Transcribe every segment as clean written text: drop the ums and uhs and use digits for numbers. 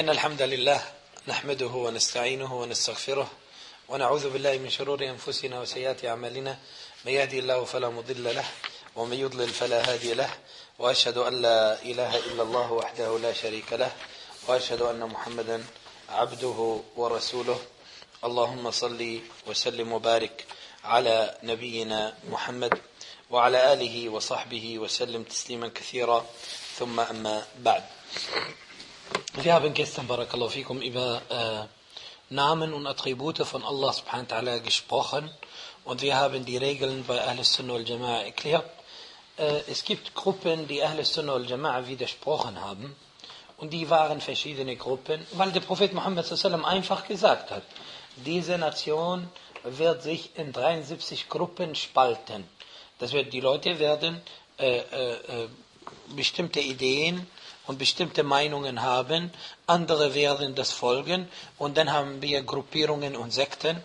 إن الحمد لله نحمده ونستعينه ونستغفره ونعوذ بالله من شرور أنفسنا وسيئات أعمالنا من يهدي الله فلا مضل له ومن يضلل فلا هادي له وأشهد أن لا إله إلا الله وحده لا شريك له وأشهد أن محمدا عبده ورسوله اللهم صل وسلم وبارك على نبينا محمد وعلى آله وصحبه وسلم تسليما كثيرا ثم أما بعد. Wir haben gestern, Barakallahu fikum, über Namen und Attribute von Allah subhanahu wa ta'ala gesprochen und wir haben die Regeln bei Ahlus Sunnah wal Jama'a erklärt. Es gibt Gruppen, die Ahlus Sunnah wal Jama'a widersprochen haben und die waren verschiedene Gruppen, weil der Prophet Muhammad sallallahu alaihi wasallam einfach gesagt hat, diese Nation wird sich in 73 Gruppen spalten. Das wird, die Leute werden bestimmte Ideen und bestimmte Meinungen haben, andere werden das folgen und dann haben wir Gruppierungen und Sekten.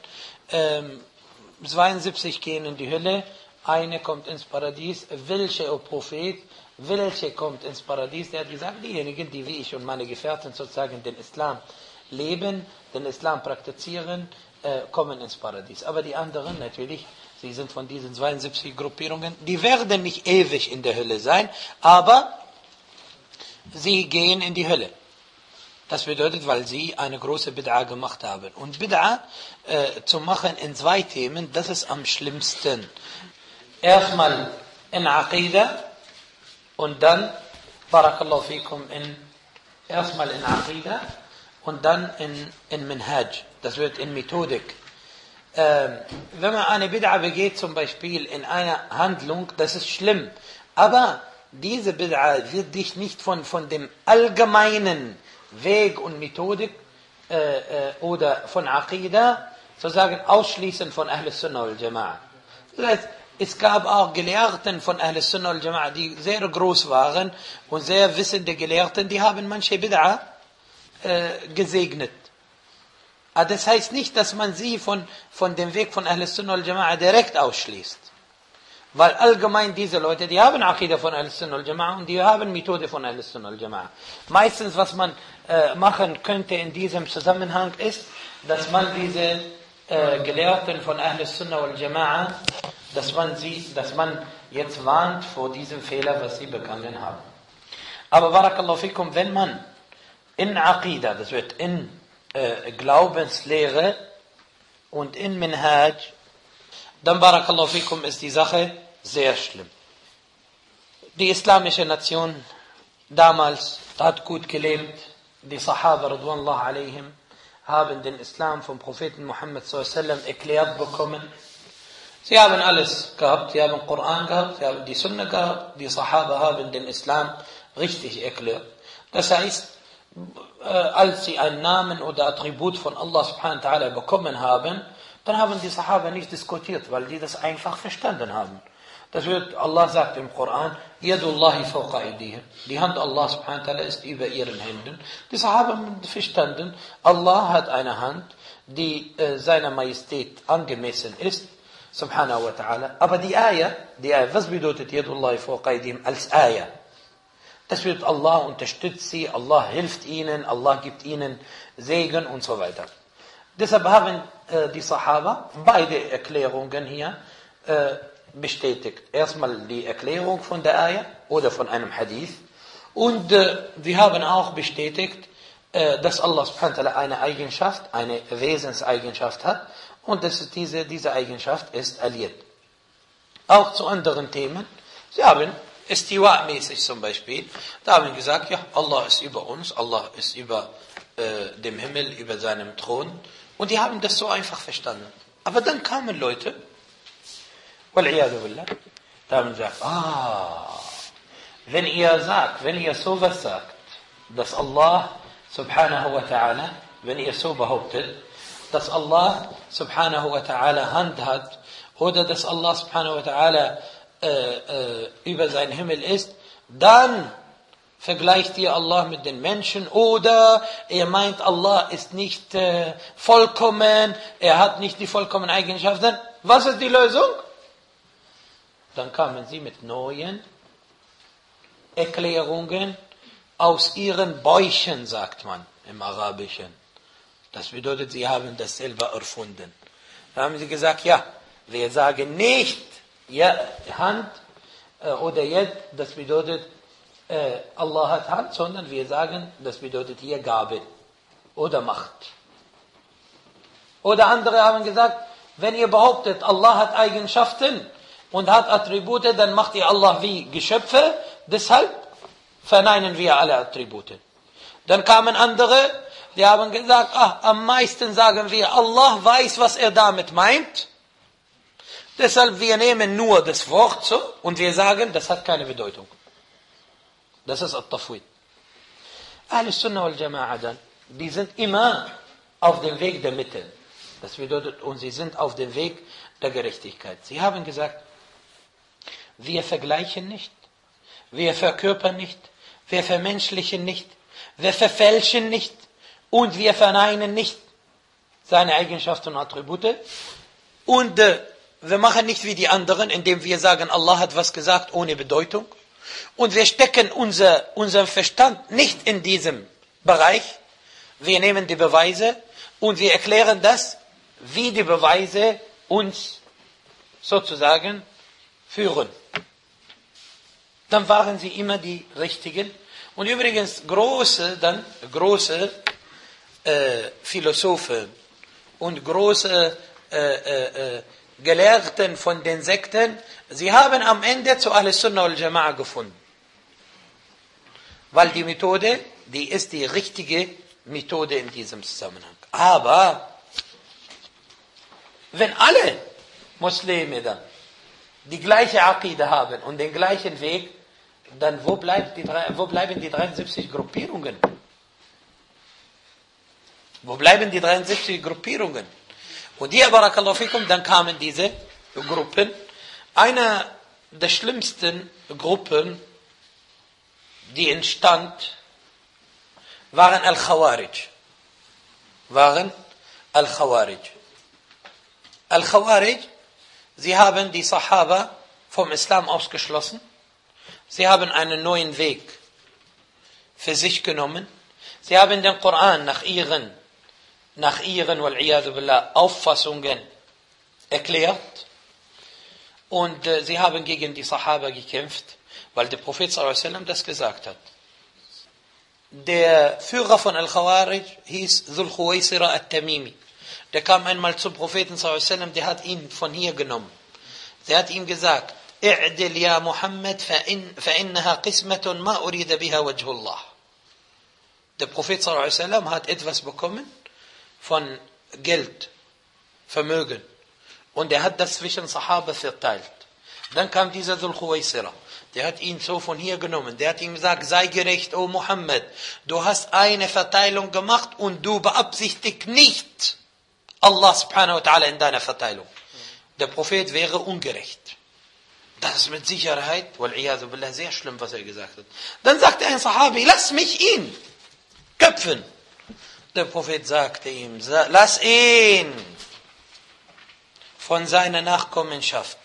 72 gehen in die Hölle, eine kommt ins Paradies. Welche, o Prophet, welche kommt ins Paradies? Der hat gesagt, diejenigen, die wie ich und meine Gefährten sozusagen den Islam leben, den Islam praktizieren, kommen ins Paradies. Aber die anderen natürlich, sie sind von diesen 72 Gruppierungen, die werden nicht ewig in der Hölle sein, aber sie gehen in die Hölle. Das bedeutet, weil sie eine große Bid'a gemacht haben. Und Bid'a zu machen in zwei Themen, das ist am schlimmsten. Erstmal in Aqidah und dann, Barakallahu fikum, erstmal in Aqidah und dann in Minhaj. Das wird in Methodik. Wenn man eine Bid'a begeht, zum Beispiel in einer Handlung, das ist schlimm. Aber diese Bid'a wird dich nicht von dem allgemeinen Weg und Methodik oder von Aqidah sozusagen ausschließen von Ahlus Sunnah wal Jama'a. Das heißt, es gab auch Gelehrten von Ahlus Sunnah wal Jama'a, die sehr groß waren und sehr wissende Gelehrten, die haben manche Bid'a gesegnet. Aber das heißt nicht, dass man sie von dem Weg von Ahlus Sunnah wal Jama'a direkt ausschließt. Weil allgemein diese Leute, die haben Aqidah von Ahlus Sunnah wal Jama'a und die haben Methode von Ahlus Sunnah wal Jama'a. Meistens, was man machen könnte in diesem Zusammenhang ist, dass man diese Gelehrten von Ahlus Sunnah wal Jama'a, dass man jetzt warnt vor diesem Fehler, was sie begangen haben. Aber Barakallahu fikum, wenn man in Aqidah, das wird in Glaubenslehre und in Minhaj, dann Barakallahu fikum ist die Sache sehr schlimm. Die islamische Nation damals hat gut gelebt. Die Sahaba radwanallahu alaihim haben den Islam vom Propheten Muhammad sallallahu alaihi wasallam erklärt bekommen. Sie haben alles gehabt. Sie haben Koran gehabt, sie haben die Sunna gehabt. Die Sahaba haben den Islam richtig erklärt. Das heißt, als sie einen Namen oder Attribut von Allah subhanahu wa ta'ala bekommen haben, dann haben die Sahaba nicht diskutiert, weil die das einfach verstanden haben. Das wird, Allah sagt im Koran, Yadullahi fawqa aydihim. Die Hand Allah subhanahu wa ta'ala ist über ihren Händen. Die Sahaba haben verstanden, Allah hat eine Hand, die seiner Majestät angemessen ist, subhanahu wa ta'ala. Aber die Ayah, was bedeutet Yadullahi fawqa aydihim als Ayah? Das wird, Allah unterstützt sie, Allah hilft ihnen, Allah gibt ihnen Segen und so weiter. Deshalb haben die Sahaba beide Erklärungen hier bestätigt. Erstmal die Erklärung von der Ayah oder von einem Hadith. Und wir haben auch bestätigt, dass Allah subhanahu wa ta'ala eine Eigenschaft, eine Wesenseigenschaft hat. Und dass diese Eigenschaft ist Al-Yad. Auch zu anderen Themen. Sie haben Istiwa-mäßig zum Beispiel. Da haben wir gesagt, ja, Allah ist über uns, Allah ist über dem Himmel, über seinem Thron. Und die haben das so einfach verstanden. Aber dann kamen Leute, wal'iyadu billah, da haben gesagt, wenn ihr sowas sagt, dass Allah subhanahu wa ta'ala, wenn ihr so behauptet, dass Allah subhanahu wa ta'ala Hand hat, oder dass Allah subhanahu wa ta'ala über seinen Himmel ist, dann vergleicht ihr Allah mit den Menschen oder ihr meint, Allah ist nicht vollkommen, er hat nicht die vollkommenen Eigenschaften. Was ist die Lösung? Dann kamen sie mit neuen Erklärungen aus ihren Bäuchen, sagt man. im Arabischen. Das bedeutet, sie haben das selber erfunden. Da haben sie gesagt, ja, wir sagen nicht ja, Hand oder Yad, das bedeutet, Allah hat Hand, sondern wir sagen, das bedeutet hier Gabe oder Macht. Oder andere haben gesagt, wenn ihr behauptet, Allah hat Eigenschaften und hat Attribute, dann macht ihr Allah wie Geschöpfe, deshalb verneinen wir alle Attribute. Dann kamen andere, die haben gesagt, am meisten sagen wir, Allah weiß, was er damit meint. Deshalb wir nehmen nur das Wort so und wir sagen, das hat keine Bedeutung. Das ist At-Tafwid. Ahl-Sunnah wal Jama'a dann, die sind immer auf dem Weg der Mitte. Das bedeutet, und sie sind auf dem Weg der Gerechtigkeit. Sie haben gesagt, wir vergleichen nicht, wir verkörpern nicht, wir vermenschlichen nicht, wir verfälschen nicht und wir verneinen nicht seine Eigenschaften und Attribute. Und wir machen nicht wie die anderen, indem wir sagen, Allah hat was gesagt ohne Bedeutung. Und wir stecken unseren Verstand nicht in diesem Bereich. Wir nehmen die Beweise und wir erklären das, wie die Beweise uns sozusagen führen. Dann waren sie immer die Richtigen. Und übrigens große Philosophen und große Gelehrten von den Sekten, sie haben am Ende zu Ahl-Sunnah wal Jama'a gefunden. Weil die Methode, die ist die richtige Methode in diesem Zusammenhang. Aber wenn alle Muslime dann die gleiche Aqida haben und den gleichen Weg, dann wo bleiben die 73 Gruppierungen? Wo bleiben die 73 Gruppierungen? Und hier, Barakallahu fikum, dann kamen diese Gruppen. Eine der schlimmsten Gruppen, die entstand, waren Al-Khawarij. Al-Khawarij, sie haben die Sahaba vom Islam ausgeschlossen. Sie haben einen neuen Weg für sich genommen. Sie haben den Koran nach ihren wal-iyadu billah, Auffassungen erklärt. Und sie haben gegen die Sahaba gekämpft, weil der Prophet s.a.w. das gesagt hat. Der Führer von Al-Khawarij hieß Dhul Khuwaysira At-Tamimi. Der kam einmal zum Propheten s.a.w., der hat ihn von hier genommen. Der hat ihm gesagt, اعدل يا محمد فإنها قسمة ما أريد بها وجه الله. Der Prophet s.a.w. hat etwas bekommen von Geld, Vermögen. Und er hat das zwischen Sahaba verteilt. Dann kam dieser Dhul Khuwaysira. Der hat ihn so von hier genommen. Der hat ihm gesagt, sei gerecht, O Muhammad. Du hast eine Verteilung gemacht und du beabsichtigst nicht Allah subhanahu wa ta'ala in deiner Verteilung. Der Prophet wäre ungerecht. Das ist mit Sicherheit, wal-iyadu billah, sehr schlimm, was er gesagt hat. Dann sagte ein Sahabi, lass mich ihn köpfen. Der Prophet sagte ihm, lass ihn von seiner Nachkommenschaft.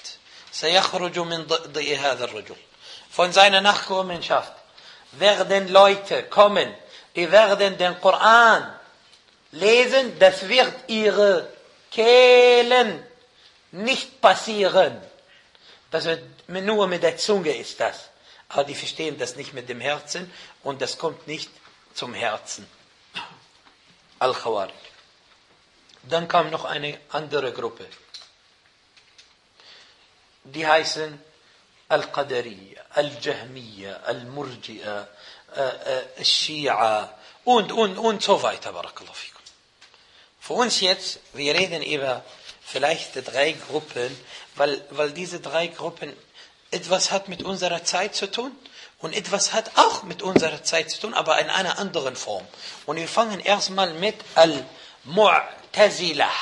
Von seiner Nachkommenschaft werden Leute kommen, die werden den Koran lesen, das wird ihre Kehlen nicht passieren. Das wird nur mit der Zunge ist das. Aber die verstehen das nicht mit dem Herzen und das kommt nicht zum Herzen. Al-Khawarij. Dann kam noch eine andere Gruppe. Die heißen Al-Qadariyya, Al-Jahmiyya, Al-Murji'a, Al-Shia und so weiter. Barakallahu fikum. Für uns jetzt, wir reden über vielleicht 3 Gruppen, weil diese 3 Gruppen etwas hat mit unserer Zeit zu tun und etwas hat auch mit unserer Zeit zu tun, aber in einer anderen Form. Und wir fangen erstmal mit Al-Mu'tazilah.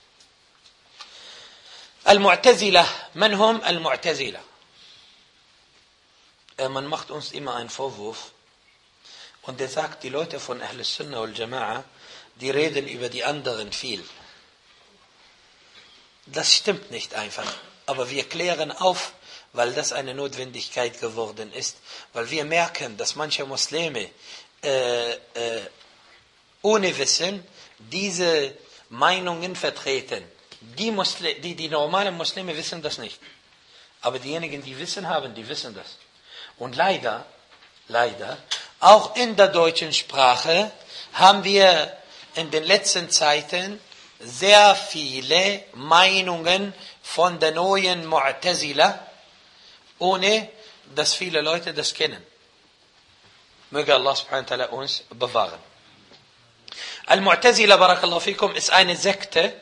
Al-Mu'tazilah, man hum Al-Mu'tazilah? Man macht uns immer einen Vorwurf und der sagt, die Leute von Ahl-Sunnah wal Jama'a, die reden über die anderen viel. Das stimmt nicht einfach, aber wir klären auf, weil das eine Notwendigkeit geworden ist, weil wir merken, dass manche Muslime ohne Wissen diese Meinungen vertreten. Die normalen Muslime wissen das nicht. Aber diejenigen, die Wissen haben, die wissen das. Und leider, auch in der deutschen Sprache haben wir in den letzten Zeiten sehr viele Meinungen von der neuen Mu'tazila, ohne dass viele Leute das kennen. Möge Allah subhanahu wa ta'ala uns bewahren. Al-Mu'tazila, barakallahu fikum, ist eine Sekte,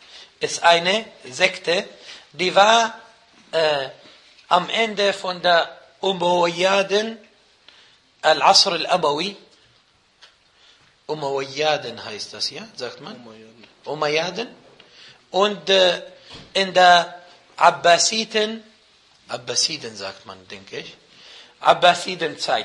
die war am Ende von der Umayyaden, Al-Asr al-Amawi. Umayyaden heißt das, ja? Sagt man? Umayyaden. Und in der Abbasiden sagt man, denke ich, Abbasidenzeit.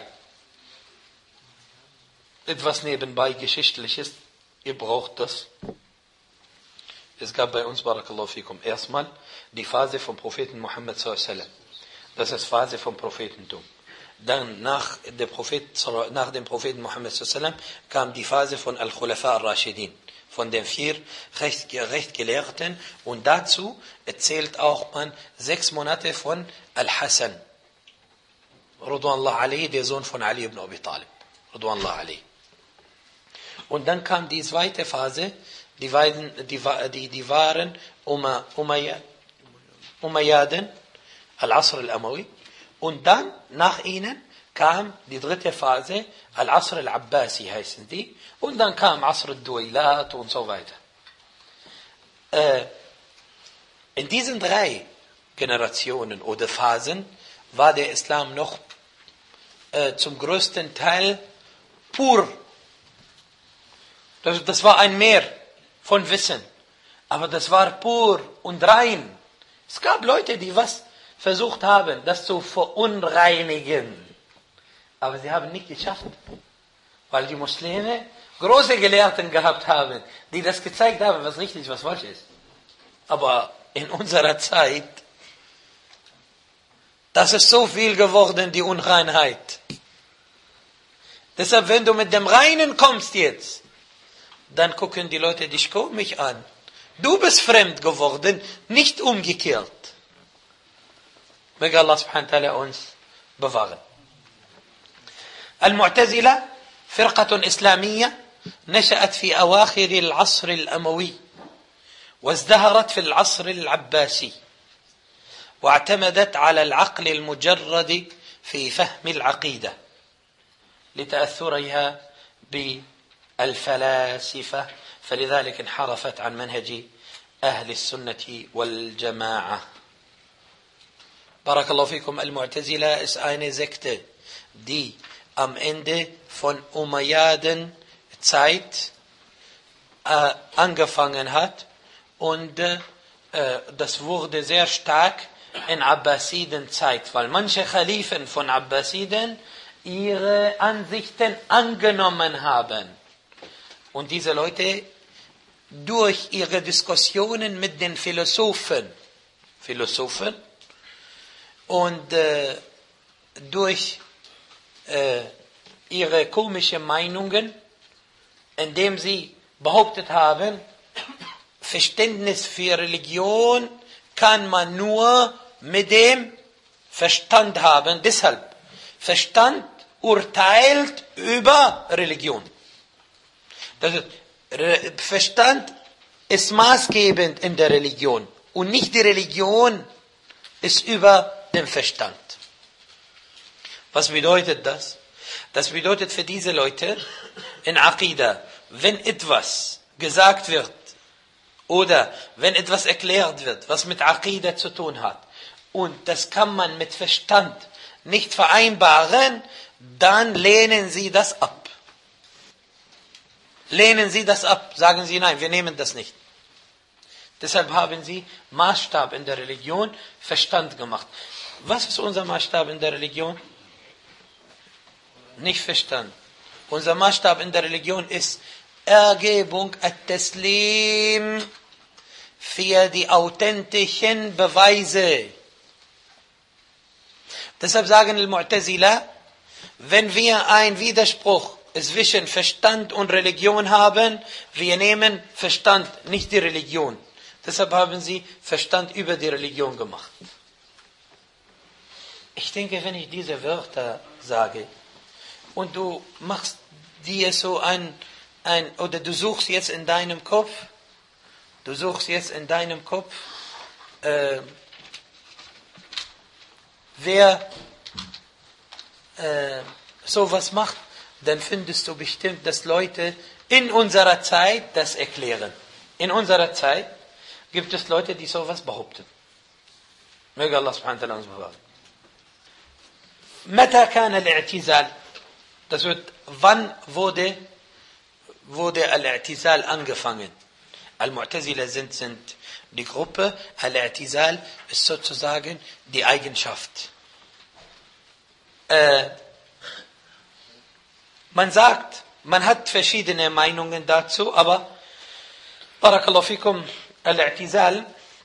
Etwas nebenbei Geschichtliches, ihr braucht das. Es gab bei uns, barakallahu fikum, erstmal die Phase vom Propheten Muhammad sallallahu alaihi wasallam. Das ist Phase vom Prophetentum. Dann nach dem Propheten Muhammad sallallahu alaihi wasallam kam die Phase von Al-Khulafa al-Rashidin, von den 4 Rechtgelehrten. Und dazu erzählt auch man 6 Monate von Al-Hasan, Ridwanullah alayhi, der Sohn von Ali ibn Abi Talib, Ridwanullah alayhi. Und dann kam die zweite Phase, die waren Umayyaden, Al-Asr al-Amawi. Und dann, nach ihnen, kam die dritte Phase, Al-Asr al-Abbasi heißen die. Und dann kam Asr al-Duwailat und so weiter. In diesen 3 Generationen oder Phasen war der Islam noch zum größten Teil pur. Das war ein Meer von Wissen. Aber das war pur und rein. Es gab Leute, die versucht haben, das zu verunreinigen. Aber sie haben nicht geschafft. Weil die Muslime große Gelehrten gehabt haben, die das gezeigt haben, was richtig, was falsch ist. Aber in unserer Zeit, das ist so viel geworden, die Unreinheit. Deshalb, wenn du mit dem Reinen kommst jetzt, dann gucken die Leute dich komisch an. Du bist fremd geworden, nicht umgekehrt. Möge Allah subhanahu wa ta'ala uns bewahren. Al-Mu'tazila, فرقة إسلامية نشأت في أواخر العصر الأموي وازدهرت في العصر العباسي واعتمدت على العقل المجرد في فهم العقيدة لتأثرها بالفلاسفة فلذلك انحرفت عن منهج أهل السنة والجماعة. Barakallahu fikum, Al-Mu'tazila ist eine Sekte, die am Ende von Umayyaden-Zeit angefangen hat und das wurde sehr stark in Abbasiden-Zeit, weil manche Khalifen von Abbasiden ihre Ansichten angenommen haben. Und diese Leute durch ihre Diskussionen mit den Philosophen und durch ihre komischen Meinungen, indem sie behauptet haben, Verständnis für Religion kann man nur mit dem Verstand haben. Deshalb, Verstand urteilt über Religion. Das ist, Verstand ist maßgebend in der Religion und nicht die Religion ist über den Verstand. Was bedeutet das? Das bedeutet für diese Leute in Aqidah, wenn etwas gesagt wird oder wenn etwas erklärt wird, was mit Aqidah zu tun hat und das kann man mit Verstand nicht vereinbaren, dann lehnen sie das ab. Sagen sie, nein, wir nehmen das nicht. Deshalb haben sie Maßstab in der Religion Verstand gemacht. Was ist unser Maßstab in der Religion? Nicht Verstand. Unser Maßstab in der Religion ist Ergebung, At-Taslim für die authentischen Beweise. Deshalb sagen die Mu'tazila, wenn wir einen Widerspruch zwischen Verstand und Religion haben. Wir nehmen Verstand, nicht die Religion. Deshalb haben sie Verstand über die Religion gemacht. Ich denke, wenn ich diese Wörter sage und du machst dir so oder du suchst jetzt in deinem Kopf, wer sowas macht, dann findest du bestimmt, dass Leute in unserer Zeit das erklären. In unserer Zeit gibt es Leute, die sowas behaupten. Möge Allah subhanahu wa ta'ala uns bewahren. Mata kana al-i'tizal. Das wird, wann wurde al-i'tizal angefangen? Al-Mu'tazila sind die Gruppe, al-i'tizal ist sozusagen die Eigenschaft. Man sagt, man hat verschiedene Meinungen dazu, aber Barakallahu fikum, al-i'tizal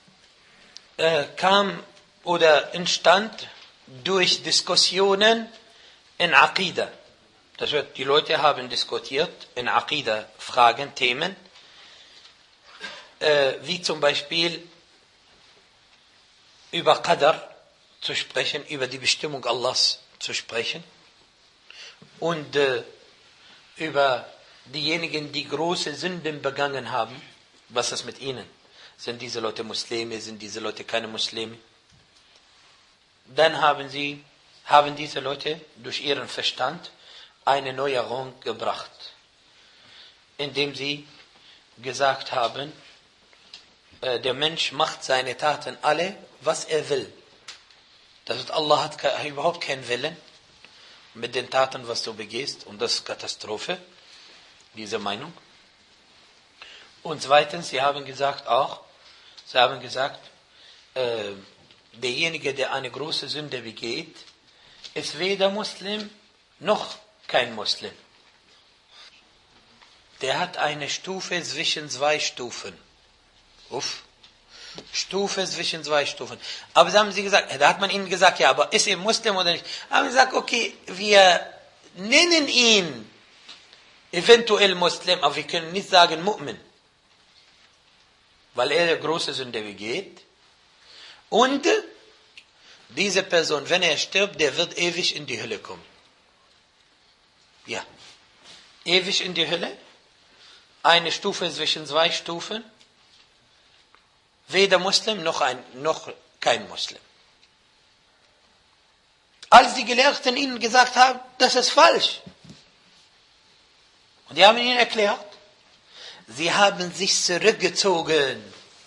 kam oder entstand durch Diskussionen in Aqidah. Das heißt, die Leute haben diskutiert in Aqidah-Fragen, Themen, wie zum Beispiel über Qadar zu sprechen, über die Bestimmung Allahs zu sprechen und über diejenigen, die große Sünden begangen haben. Was ist mit ihnen? Sind diese Leute Muslime? Sind diese Leute keine Muslime? Dann haben diese Leute durch ihren Verstand eine Neuerung gebracht, indem sie gesagt haben, der Mensch macht seine Taten alle, was er will. Das heißt, Allah hat überhaupt keinen Willen mit den Taten, was du begehst, und das ist Katastrophe, diese Meinung. Und zweitens, sie haben gesagt, derjenige, der eine große Sünde begeht, ist weder Muslim noch kein Muslim. Der hat eine Stufe zwischen zwei Stufen. Stufe zwischen zwei Stufen. Aber da haben sie gesagt, da hat man ihnen gesagt, ja, aber ist er Muslim oder nicht? Haben sie gesagt, okay, wir nennen ihn eventuell Muslim, aber wir können nicht sagen Mu'min. Weil er große Sünde begeht. Und diese Person, wenn er stirbt, der wird ewig in die Hölle kommen. Ja. Ewig in die Hölle. Eine Stufe zwischen zwei Stufen. Weder Muslim noch kein Muslim. Als die Gelehrten ihnen gesagt haben, das ist falsch. Und die haben ihnen erklärt, sie haben sich zurückgezogen.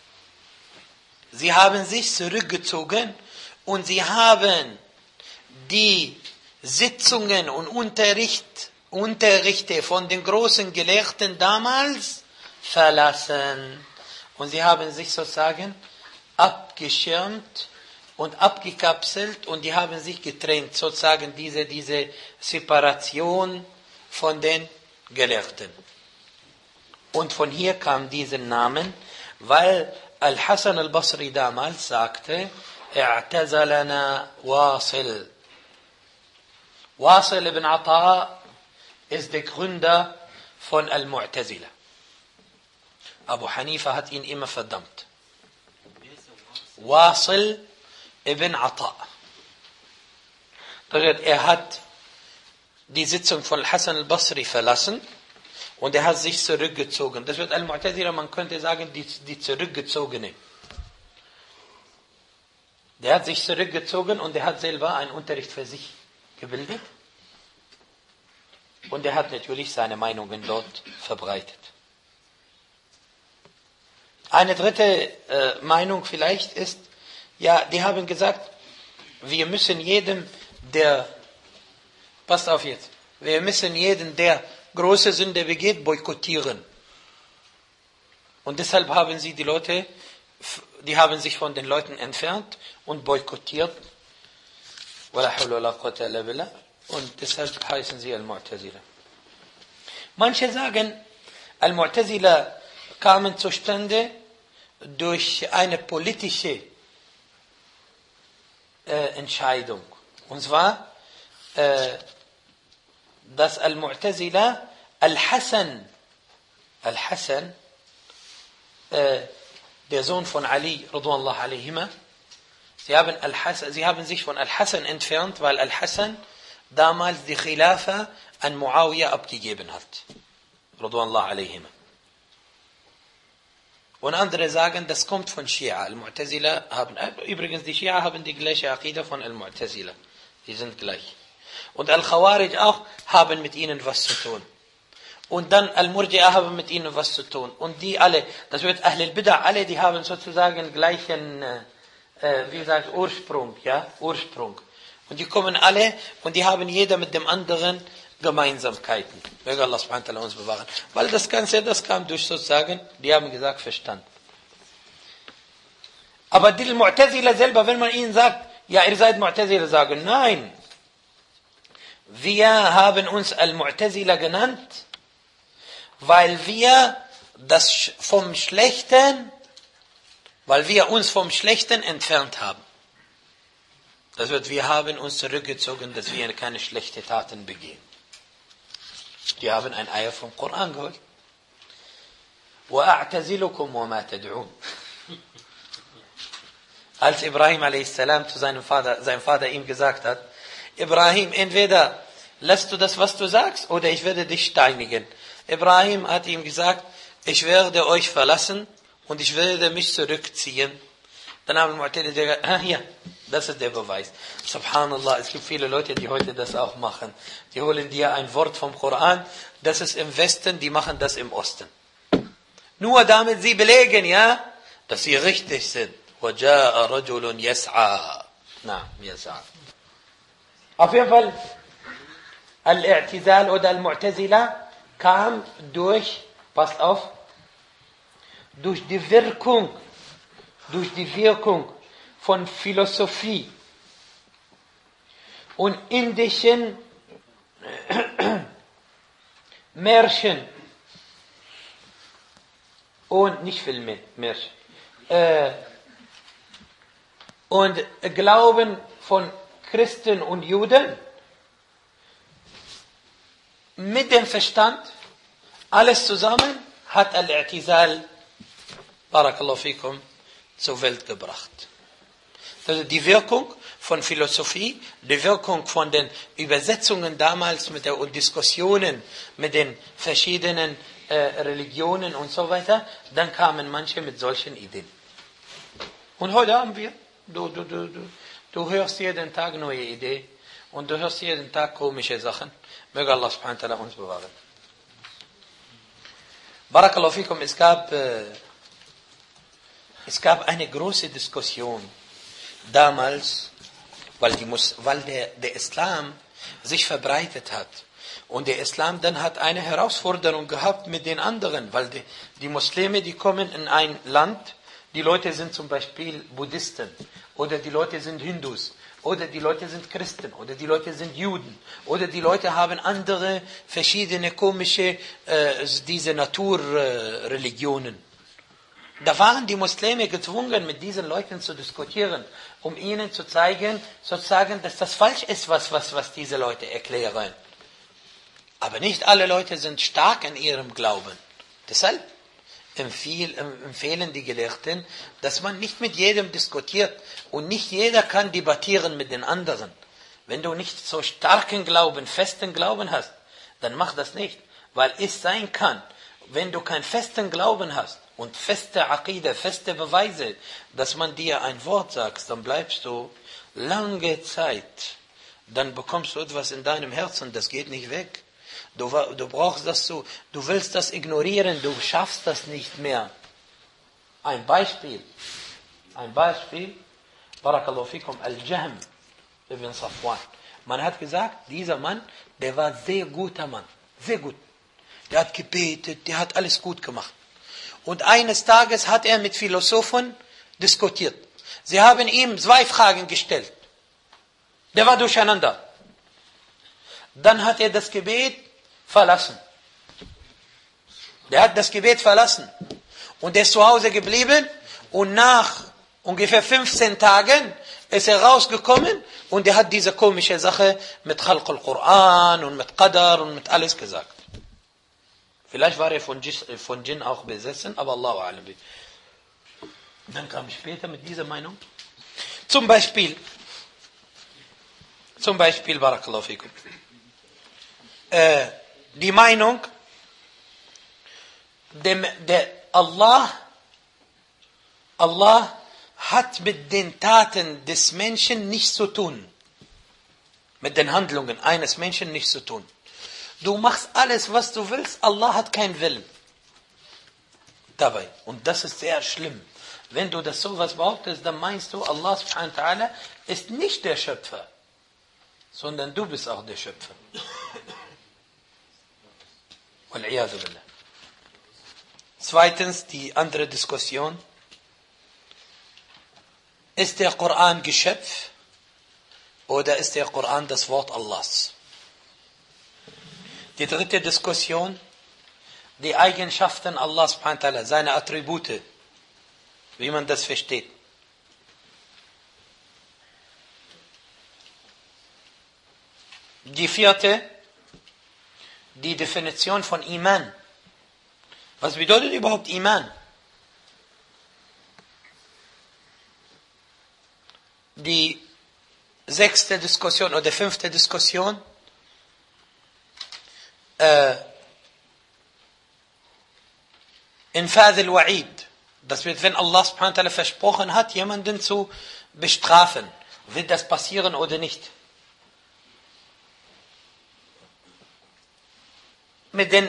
Und sie haben die Sitzungen und Unterrichte von den großen Gelehrten damals verlassen. Und sie haben sich sozusagen abgeschirmt und abgekapselt und die haben sich getrennt, sozusagen diese Separation von den Gelehrten. Und von hier kam diesen Namen, weil Al-Hasan al-Basri damals sagte, اعتزلنا واصل. Wasil ibn Ata ist der Gründer von Al-Mu'tazila. Abu Hanifa hat ihn immer verdammt. Wasil ibn Ata. Er hat die Sitzung von Hassan al-Basri verlassen und er hat sich zurückgezogen. Das wird Al-Mu'tazila, man könnte sagen, die Zurückgezogene. Der hat sich zurückgezogen und er hat selber einen Unterricht für sich gebildet. Und er hat natürlich seine Meinungen dort verbreitet. Eine dritte Meinung vielleicht ist, ja, die haben gesagt, wir müssen jedem, der große Sünde begeht, boykottieren. Und deshalb haben sie die haben sich von den Leuten entfernt und boykottiert. Und deshalb heißen sie Al-Mu'tazila. Manche sagen, Al-Mu'tazila kamen zustande durch eine politische Entscheidung. Und zwar, dass Al-Mu'tazila Al-Hasan, der Sohn von Ali, Radwanullah alayhima, sie haben sich von Al-Hasan entfernt, weil Al-Hasan damals die Khilafa an Muawiyah abgegeben hat. Radwanullah alayhima. Und andere sagen, das kommt von Schia. Al-Mu'tazila haben, übrigens die Schia haben die gleiche Aqida von Al-Mu'tazila. Die sind gleich. Und Al-Khawarij auch haben mit ihnen was zu tun. Und dann Al-Murji'a haben mit ihnen was zu tun. Und die alle, das wird Ahl al-Bid'ah, alle, die haben sozusagen gleichen, wie gesagt, Ursprung, ja, Ursprung. Und die kommen alle, und die haben jeder mit dem anderen Gemeinsamkeiten. Möge Allah subhanahu wa ta'ala uns bewahren. Weil das Ganze, das kam durch sozusagen, die haben gesagt, Verstand. Aber die Mu'tazila selber, wenn man ihnen sagt, ja, ihr seid Mu'tazila, sagen, nein. Wir haben uns Al-Mu'tazila genannt, weil wir uns vom Schlechten entfernt haben. Das wird, wir haben uns zurückgezogen, dass wir keine schlechten Taten begehen. Die haben ein Eier vom Koran geholt. وَأَعْتَزِلُكُمْ وَمَا تَدْعُونَ. Als Ibrahim a.s. zu seinem Vater ihm gesagt hat, Ibrahim, entweder lässt du das, was du sagst, oder ich werde dich steinigen. Ibrahim hat ihm gesagt, ich werde euch verlassen und ich werde mich zurückziehen. Dann haben die Mu'tazila gesagt, ja, das ist der Beweis. Subhanallah, es gibt viele Leute, die heute das auch machen. Die holen dir ein Wort vom Koran, das ist im Westen, die machen das im Osten. Nur damit sie belegen, ja, dass sie richtig sind. وَجَاءَ رَجُلٌ يَسْعَى. Na, يَسْعَى. Auf jeden Fall, Al-I'tizal oder Al-Mu'tazila kam durch, passt auf, durch die Wirkung von Philosophie und indischen Märchen und nicht Filme, Märchen und Glauben von Christen und Juden mit dem Verstand, alles zusammen hat Al-I'tizal, Barakallahu fikum, zur Welt gebracht. Also die Wirkung von Philosophie, die Wirkung von den Übersetzungen damals und Diskussionen mit den verschiedenen Religionen und so weiter, dann kamen manche mit solchen Ideen. Und heute haben wir, du hörst jeden Tag neue Ideen und du hörst jeden Tag komische Sachen. Möge Allah subhanahu wa ta'ala uns bewahren. Barakallahu fikum, es gab eine große Diskussion damals, weil der Islam sich verbreitet hat. Und der Islam dann hat eine Herausforderung gehabt mit den anderen, weil die Muslime, die kommen in ein Land, die Leute sind zum Beispiel Buddhisten, oder die Leute sind Hindus, oder die Leute sind Christen, oder die Leute sind Juden, oder die Leute haben andere verschiedene komische, diese Naturreligionen. Da waren die Muslime gezwungen, mit diesen Leuten zu diskutieren, um ihnen zu zeigen, sozusagen, dass das falsch ist, was diese Leute erklären. Aber nicht alle Leute sind stark in ihrem Glauben. Deshalb empfehlen die Gelehrten, dass man nicht mit jedem diskutiert und nicht jeder kann debattieren mit den anderen. Wenn du nicht so starken Glauben, festen Glauben hast, dann mach das nicht, weil es sein kann, wenn du keinen festen Glauben hast und feste Aqida, feste Beweise, dass man dir ein Wort sagt, dann bleibst du lange Zeit, dann bekommst du etwas in deinem Herzen, das geht nicht weg. Du brauchst das so, du willst das ignorieren, du schaffst das nicht mehr. Ein Beispiel, Barakallahu fikum, Al-Jahm ibn Safwan. Man hat gesagt, dieser Mann, der war sehr guter Mann, sehr gut. Der hat gebetet, der hat alles gut gemacht. Und eines Tages hat er mit Philosophen diskutiert. Sie haben ihm 2 Fragen gestellt. Der war durcheinander. Dann hat er das Gebet verlassen. Der hat das Gebet verlassen. Und er ist zu Hause geblieben. Und nach ungefähr 15 Tagen ist er rausgekommen und er hat diese komische Sache mit Khalq al-Quran und mit Qadar und mit alles gesagt. Vielleicht war er von Djinn auch besessen, aber Allahu A'lam. Dann kam ich später mit dieser Meinung. Zum Beispiel, Barakallahu fikum, die Meinung, der Allah hat mit den Taten des Menschen nichts zu tun. Mit den Handlungen eines Menschen nichts zu tun. Du machst alles, was du willst, Allah hat keinen Willen dabei. Und das ist sehr schlimm. Wenn du das sowas behauptest, dann meinst du, Allah subhanahu wa ta'ala ist nicht der Schöpfer, sondern du bist auch der Schöpfer. Wal-iyadu billah. Zweitens, die andere Diskussion. Ist der Koran Geschöpf oder ist der Koran das Wort Allahs? Die dritte Diskussion, die Eigenschaften Allahs subhanahu wa ta'ala, seine Attribute, wie man das versteht. Die vierte, die Definition von Iman. Was bedeutet überhaupt Iman? Die sechste Diskussion oder fünfte Diskussion, Infadh al-Wa'id. Das wird, wenn Allah subhanahu wa ta'ala versprochen hat, jemanden zu bestrafen. Wird das passieren oder nicht? Mit den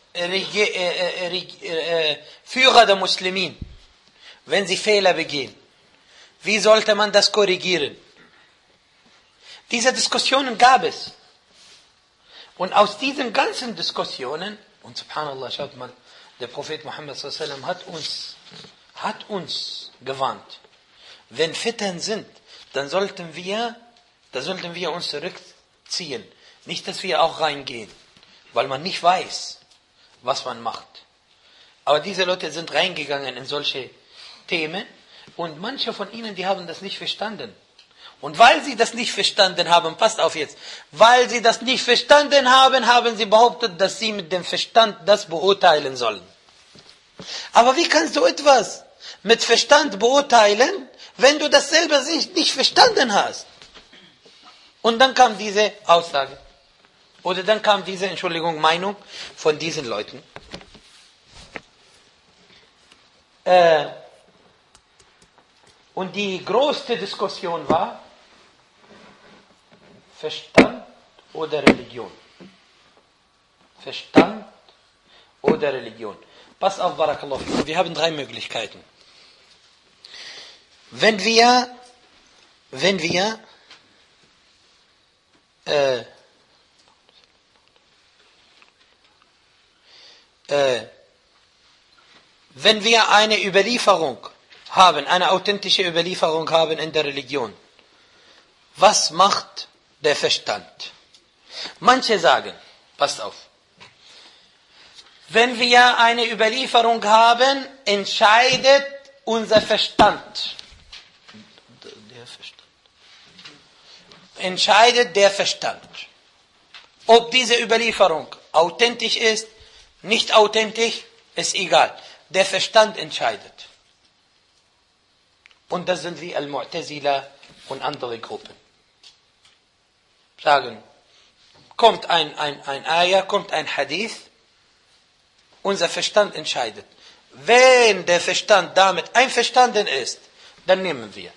Führer der Muslimen, wenn sie Fehler begehen. Wie sollte man das korrigieren? Diese Diskussionen gab es. Und aus diesen ganzen Diskussionen, und subhanallah, schaut mal, der Prophet Muhammad sallallahu alaihi wasallam hat uns gewarnt. Wenn Fitern sind, dann sollten wir uns zurückziehen. Nicht, dass wir auch reingehen, weil man nicht weiß, was man macht. Aber diese Leute sind reingegangen in solche Themen und manche von ihnen, die haben das nicht verstanden. Und weil sie das nicht verstanden haben, passt auf jetzt, weil sie das nicht verstanden haben, haben sie behauptet, dass sie mit dem Verstand das beurteilen sollen. Aber wie kannst du etwas mit Verstand beurteilen, wenn du das selber nicht verstanden hast? Und dann kam diese Aussage, oder dann kam diese, Meinung von diesen Leuten. Und die größte Diskussion war, Verstand oder Religion? Verstand oder Religion? Pass auf, Barakallahu. Wir haben 3 Möglichkeiten. Wenn wir eine Überlieferung haben, eine authentische Überlieferung haben in der Religion, was macht der Verstand? Manche sagen, passt auf, wenn wir eine Überlieferung haben, entscheidet unser Verstand. Entscheidet der Verstand. Ob diese Überlieferung authentisch ist, nicht authentisch, ist egal. Der Verstand entscheidet. Und das sind wie Al-Mu'tazila und andere Gruppen. Sagen, kommt ein Ayah, kommt ein Hadith, unser Verstand entscheidet. Wenn der Verstand damit einverstanden ist, dann nehmen wir.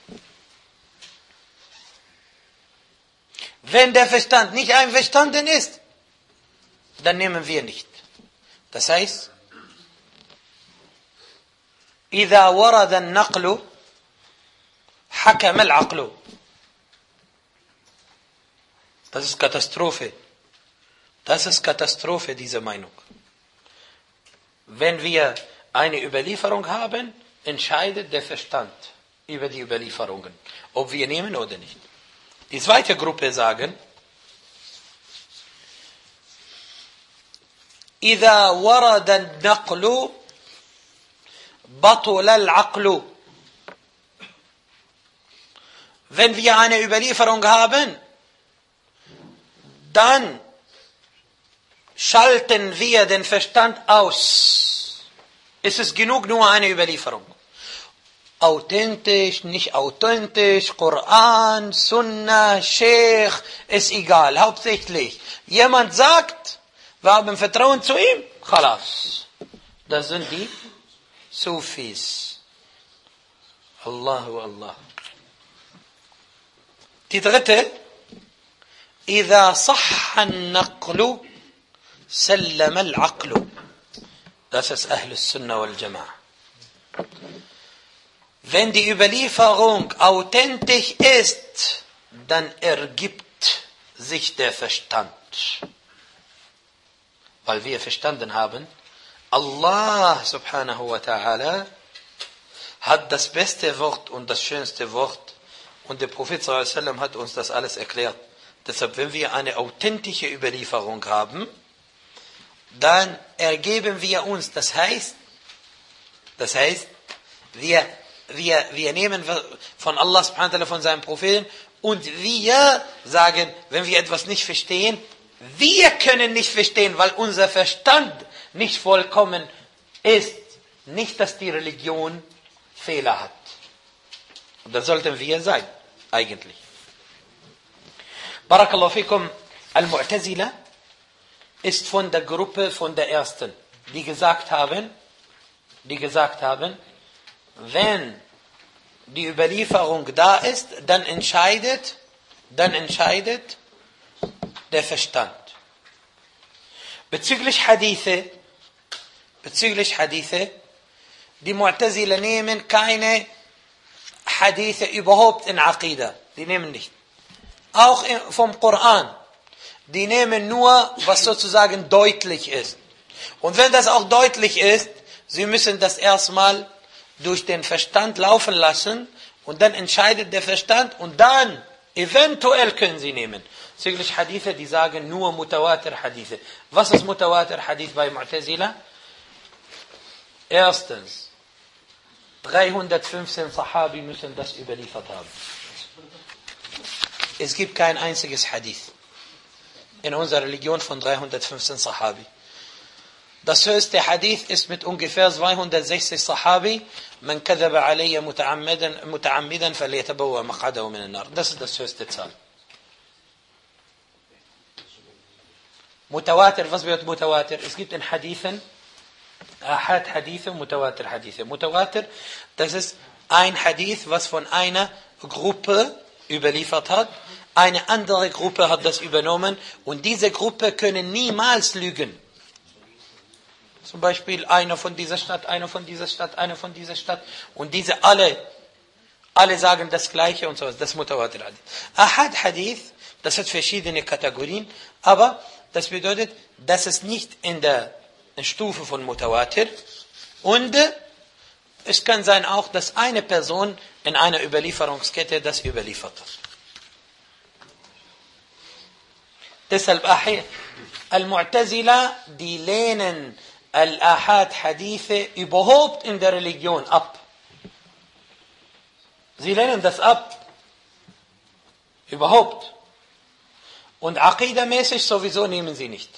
Wenn der Verstand nicht einverstanden ist, dann nehmen wir nicht. Das heißt, إذا ورد النقل حكم العقل. Das ist Katastrophe. Das ist Katastrophe, diese Meinung. Wenn wir eine Überlieferung haben, entscheidet der Verstand über die Überlieferungen, ob wir nehmen oder nicht. Die zweite Gruppe sagen, إذا ورد النقل بطل العقل. wenn wir eine Überlieferung haben, dann schalten wir den Verstand aus. Es ist genug nur eine Überlieferung. Authentisch, nicht authentisch, Koran, Sunna, Sheikh, ist egal. Hauptsächlich, jemand sagt, wir haben Vertrauen zu ihm, khalas. Das sind die Sufis. Allahu Allah. Die dritte, إذا صح النقل سلم العقل. Das ist Ahlus Sunnah wal Jama'a. Wenn die Überlieferung authentisch ist, dann ergibt sich der Verstand. Weil wir verstanden haben, Allah subhanahu wa ta'ala hat das beste Wort und das schönste Wort und der Prophet sallallahu alaihi wasallam hat uns das alles erklärt. Deshalb, wenn wir eine authentische Überlieferung haben, dann ergeben wir uns. Das heißt, wir nehmen von Allah subhanahu wa ta'ala, von seinem Propheten, und wir sagen, wenn wir etwas nicht verstehen, wir können nicht verstehen, weil unser Verstand nicht vollkommen ist. Nicht, dass die Religion Fehler hat. Und das sollten wir sein, eigentlich. Barakallahu fikum, Al-Mu'tazila ist von der Gruppe von der Ersten, die gesagt haben, wenn die Überlieferung da ist, dann entscheidet der Verstand. Bezüglich Hadithe, die Mu'tazila nehmen keine Hadithe überhaupt in Aqidah. Die nehmen nicht. Auch vom Koran. Die nehmen nur, was sozusagen deutlich ist. Und wenn das auch deutlich ist, sie müssen das erstmal durch den Verstand laufen lassen und dann entscheidet der Verstand und dann eventuell können sie nehmen. Bezüglich Hadithe, die sagen nur Mutawatir Hadithe. Was ist Mutawatir Hadith bei Mu'tazila? Erstens, 315 Sahabi müssen das überliefert haben. Es gibt kein einziges Hadith in unserer Religion von 315 Sahabi. Das höchste Hadith ist mit ungefähr 260 Sahabi. Man kadhaba alayya muta'ammidan falyatabawwa maq'adahu min an-nar. Das ist das höchste Zahl. Mutawatir, was wird Mutawatir? Es gibt in Hadithen Ahad Hadithe, Mutawatir Hadithe. Mutawatir, das ist ein Hadith, was von einer Gruppe überliefert hat. Eine andere Gruppe hat das übernommen und diese Gruppe können niemals lügen. Zum Beispiel einer von dieser Stadt, einer von dieser Stadt, einer von dieser Stadt und diese alle sagen das Gleiche und so. Das ist Mutawatir Hadith. Ahad Hadith, das hat verschiedene Kategorien, aber das bedeutet, dass es nicht in der Stufe von Mutawatir und es kann sein auch, dass eine Person in einer Überlieferungskette das überliefert hat. Deshalb Al-Mu'tazila, die lehnen Al-Ahad-Hadithe überhaupt in der Religion ab. Sie lehnen das ab. Überhaupt. Und Aqidah-mäßig sowieso nehmen sie nicht.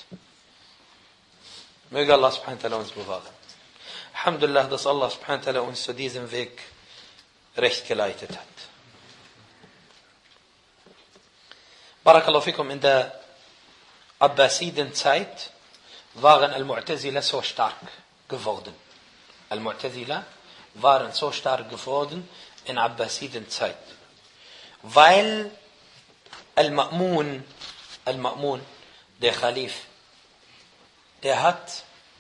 Möge Allah subhanahu wa ta'ala uns bewahren. Alhamdulillah, dass Allah subhanahu wa ta'ala uns zu diesem Weg recht geleitet hat. Barakallahu fikum, in der Abbasidenzeit waren Al-Mu'tazila so stark geworden. Al-Mu'tazila waren so stark geworden in Abbasidenzeit. Weil Al-Ma'mun, der Khalif, der hat...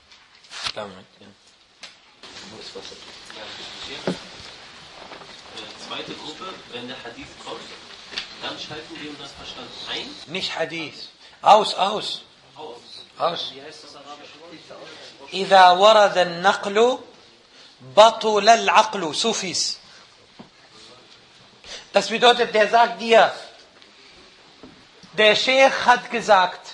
Zweite Gruppe, wenn der Hadith kommt, dann schalten wir das Verstand ein. Nicht Hadith. Aus. Wie heißt das arabische Wort? إذا ورد النقل بطل العقل. Sufis. Das bedeutet, der sagt dir, der Sheikh hat gesagt.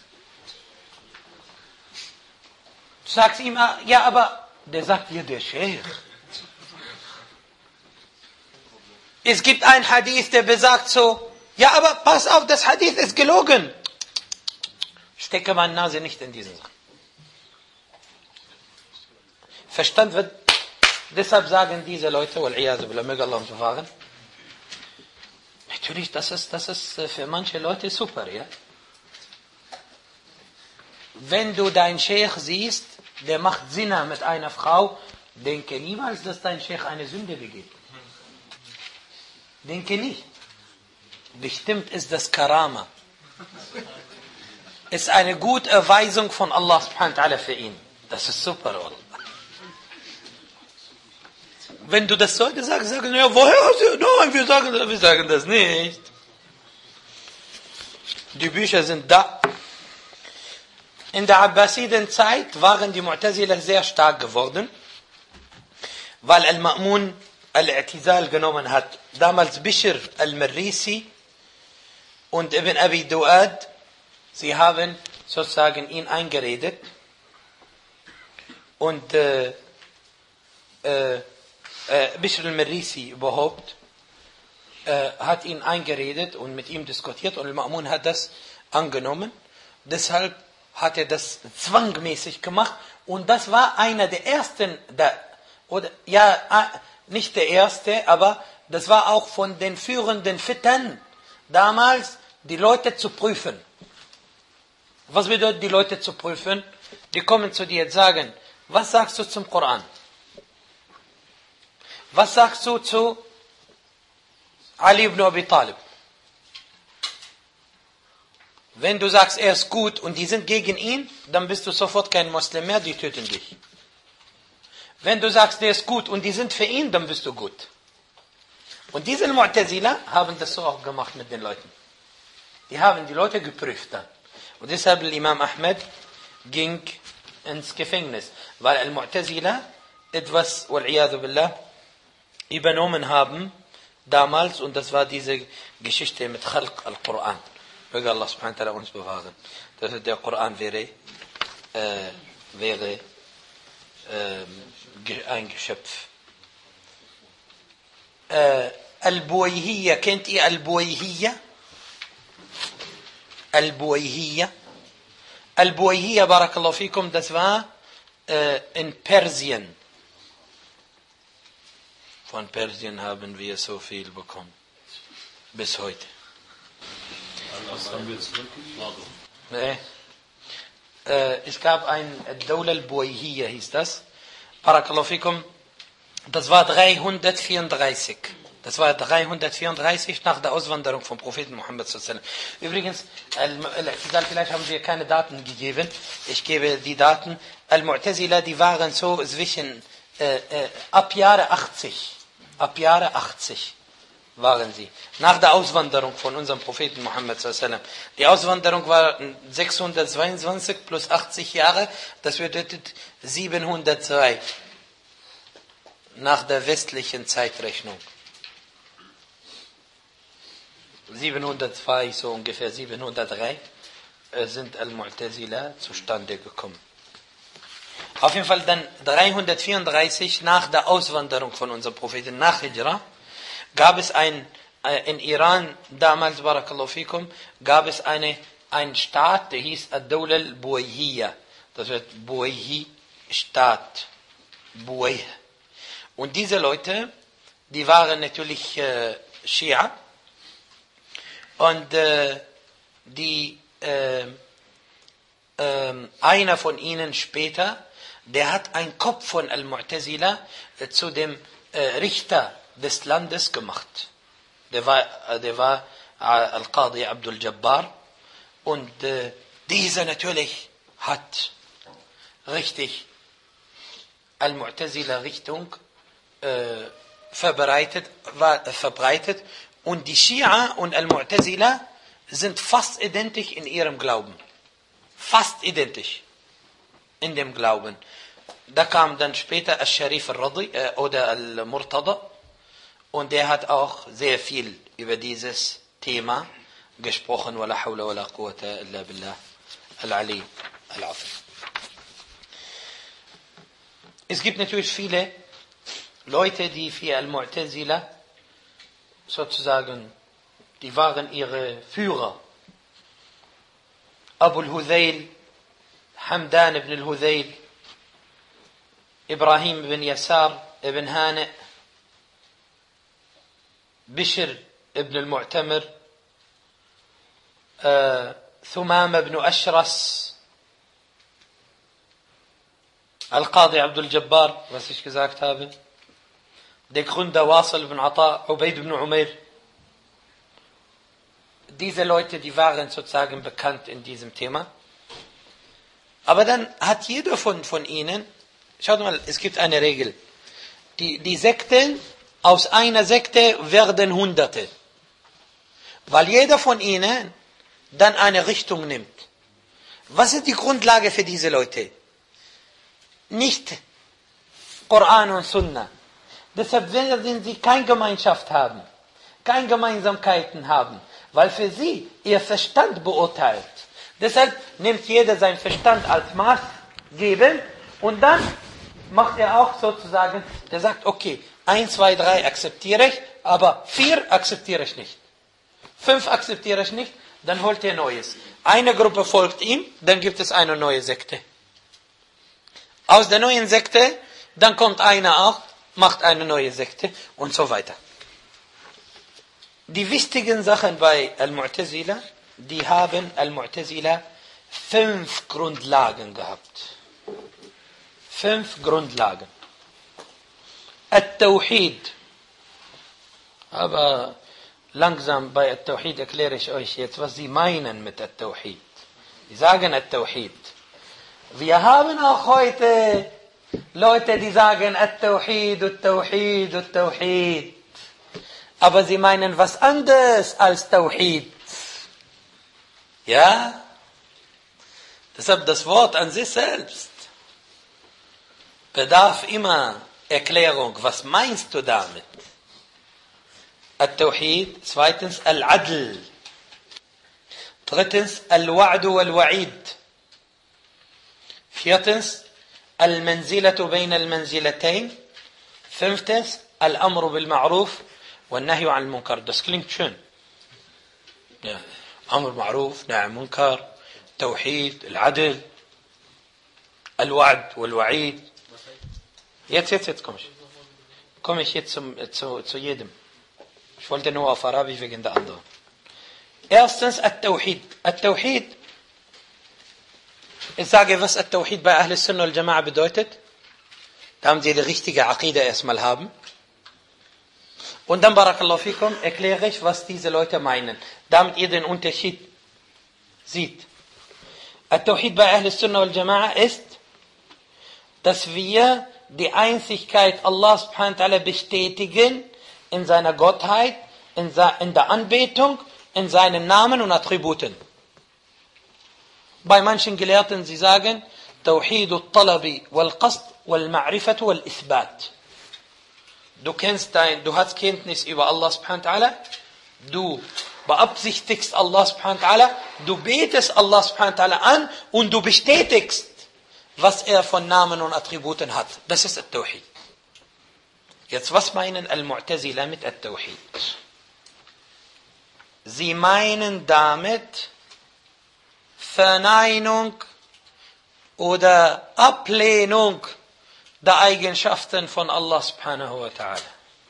Du sagst ihm, ja, aber der sagt dir, der Sheikh. Es gibt ein Hadith, der besagt so, ja, aber pass auf, das Hadith ist gelogen. Stecke meine Nase nicht in diese Sache. Verstand wird, deshalb sagen diese Leute, möge Allah uns bewahren, natürlich, das ist für manche Leute super, ja. Wenn du deinen Sheikh siehst, der macht Zina mit einer Frau, denke niemals, dass dein Sheikh eine Sünde begeht. Denke nicht. Bestimmt ist das Karama. Ist eine gute Erweisung von Allah subhanahu wa ta'ala für ihn. Das ist super, Allah. Wenn du das heute sagst, sagen ja, woher hast du? Nein, wir sagen das nicht. Die Bücher sind da. In der Abbasidenzeit waren die Mu'tazila sehr stark geworden, weil Al-Ma'mun Al-I'tizal genommen hat. Damals Bishr Al-Marrisi und Ibn Abi Duad, sie haben sozusagen ihn eingeredet und Bishr Al-Marrisi überhaupt hat ihn eingeredet und mit ihm diskutiert und Al-Ma'mun hat das angenommen. Deshalb hat er das zwangmäßig gemacht und das war einer der ersten, nicht der erste, aber das war auch von den führenden Fitan damals, die Leute zu prüfen. Was bedeutet die Leute zu prüfen? Die kommen zu dir und sagen, was sagst du zum Koran? Was sagst du zu Ali ibn Abi Talib? Wenn du sagst, er ist gut und die sind gegen ihn, dann bist du sofort kein Muslim mehr, die töten dich. Wenn du sagst, der ist gut und die sind für ihn, dann bist du gut. Und diese Mu'tazila haben das so auch gemacht mit den Leuten. Die haben die Leute geprüft dann. Und deshalb Imam Ahmed ging ins Gefängnis, weil Al-Mu'tazila etwas, wal-iyadu billah, übernommen haben damals und das war diese Geschichte mit Khalq al-Quran. Möge Allah subhanahu wa ta'ala uns bewahren. Dass der Koran wäre ein Geschöpf. Al-Buwayhiyya, kennt ihr Al-Buwayhiyya? Al-Buwayhiyya. Al-Buwayhiyya, barakallahu fikum, das war in Persien. Von Persien haben wir so viel bekommen. Bis heute. Was haben wir jetzt zurückgegeben? Nee. Es gab ein Dawla al-Buwayhiyya, hieß das. Barakallahu fikum. Das war 334. Das war 334 nach der Auswanderung vom Propheten Muhammad sallallahu alaihi wasallam. Übrigens, vielleicht haben wir keine Daten gegeben. Ich gebe die Daten. Al-Mu'tazila, die waren so zwischen ab Jahre 80. Ab Jahre 80 waren sie. Nach der Auswanderung von unserem Propheten Muhammad sallallahu alaihi wasallam. Die Auswanderung war 622 plus 80 Jahre. Das bedeutet 702. Nach der westlichen Zeitrechnung. 702, so ungefähr 703, sind Al-Mu'tazila zustande gekommen. Auf jeden Fall dann 334 nach der Auswanderung von unserem Propheten, nach Hijra, gab es in Iran, damals, barakallahu fikum, gab es einen Staat, der hieß Ad-Dawla al-Buwayhiyya. Das wird Buwayhi, Staat, Buwayh. Und diese Leute, die waren natürlich Schia. Und einer von ihnen später, der hat einen Kopf von Al-Mu'tazila zu dem Richter des Landes gemacht. Der war Al-Qadi Abdul Jabbar. Und dieser natürlich hat richtig Al-Mu'tazila Richtung verbreitet. Und die Schia und Al-Mu'tazila sind fast identisch in ihrem Glauben. Fast identisch in dem Glauben. Da kam dann später Al-Sharif al-Radi oder Al-Murtada und der hat auch sehr viel über dieses Thema gesprochen. Wala hawla wala quwwata illa billah al-Ali al-Azim. Es gibt natürlich viele Leute, die für Al-Mu'tazila sozusagen, die waren ihre Führer. Abu al-Hudayl, Hamdan ibn al-Hudayl, Ibrahim ibn Yasar ibn Hani, Bishr ibn al-Mu'tamir, Thumam ibn Ashras, Al-Qadi Abdul Jabbar, was ich gesagt habe, der Gründer Wasil ibn Ata, Ubaid ibn Umair. Diese Leute, die waren sozusagen bekannt in diesem Thema. Aber dann hat jeder von ihnen, schaut mal, es gibt eine Regel. Die Sekten, aus einer Sekte werden Hunderte. Weil jeder von ihnen dann eine Richtung nimmt. Was ist die Grundlage für diese Leute? Nicht Koran und Sunna. Deshalb werden sie keine Gemeinschaft haben, keine Gemeinsamkeiten haben, weil für sie ihr Verstand beurteilt. Deshalb nimmt jeder seinen Verstand als maßgebend und dann macht er auch sozusagen, der sagt, okay, 1, 2, 3 akzeptiere ich, aber 4 akzeptiere ich nicht. 5 akzeptiere ich nicht, dann holt er Neues. Eine Gruppe folgt ihm, dann gibt es eine neue Sekte. Aus der neuen Sekte, dann kommt einer auch, macht eine neue Sekte und so weiter. Die wichtigen Sachen bei Al-Mu'tazila, die haben Al-Mu'tazila 5 Grundlagen gehabt. 5 Grundlagen. At-Tawhid. Aber langsam bei At-Tawhid erkläre ich euch jetzt, was sie meinen mit At-Tawhid. Sie sagen At-Tawhid. Wir haben auch heute Leute, die sagen At-Tawhid, At-Tawhid, At-Tawhid. Aber sie meinen was anderes als Tawhid. Ja? Deshalb das Wort an sich selbst bedarf immer Erklärung. Was meinst du damit? At-Tawhid. Zweitens Al-Adl. Drittens Al-Wa'du wal-Wa'id. Viertens Al-Manzilatu bayna al-Manzilatayn. Fünftens Al-Amru bil-Ma'ruf wal-Nahyu al-Munkar. Das klingt schön. Ja. Amr Ma'ruf, Nahy Munkar, Tawhid, Al-Adl, Al-Wa'd wal-Wa'id. Jetzt komme ich jetzt zu jedem. Ich wollte nur auf Arabisch wegen der anderen. Erstens At-Tawhid. At-Tawhid, ich sage, was At-Tawhid bei Ahl Sunnah wal Jama'a bedeutet. Da haben sie die richtige Aqida erstmal haben. Und dann, Barakallahu fikum, erkläre ich, was diese Leute meinen, damit ihr den Unterschied seht. At-Tawhid bei Ahl Sunnah wal Jama'a ist, dass wir die Einzigkeit Allah subhanahu wa ta'ala bestätigen in seiner Gottheit, in der Anbetung, in seinen Namen und Attributen. Bei manchen Gelehrten, sie sagen, Tawhid al-Talabi wal-Qasd wal-Ma'rifatu wal-Ithbat. Du hast Kenntnis über Allah subhanahu wa ta'ala, du beabsichtigst Allah subhanahu wa ta'ala, du betest Allah subhanahu wa ta'ala an und du bestätigst, was er von Namen und Attributen hat. Das ist At-Tawhid. Jetzt, was meinen Al-Mu'tazila mit At-Tawhid? Sie meinen damit Verneinung oder Ablehnung der Eigenschaften von Allah subhanahu wa ta'ala.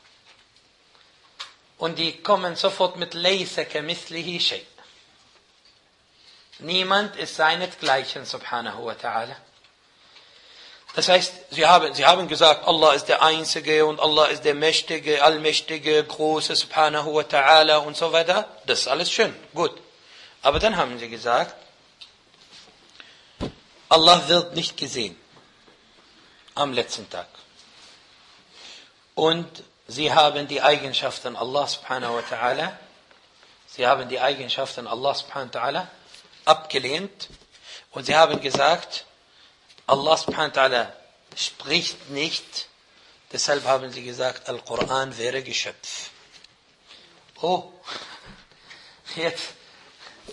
Und die kommen sofort mit Laysa kamithlihi shay. Niemand ist seinesgleichen subhanahu wa ta'ala. Das heißt, sie haben gesagt, Allah ist der Einzige und Allah ist der Mächtige, Allmächtige, Große, subhanahu wa ta'ala und so weiter. Das ist alles schön, gut. Aber dann haben sie gesagt, Allah wird nicht gesehen am letzten Tag. Und sie haben die Eigenschaften Allah subhanahu wa ta'ala, abgelehnt und sie haben gesagt, Allah subhanahu wa ta'ala spricht nicht, deshalb haben sie gesagt, Al-Quran wäre Geschöpf. Oh, jetzt,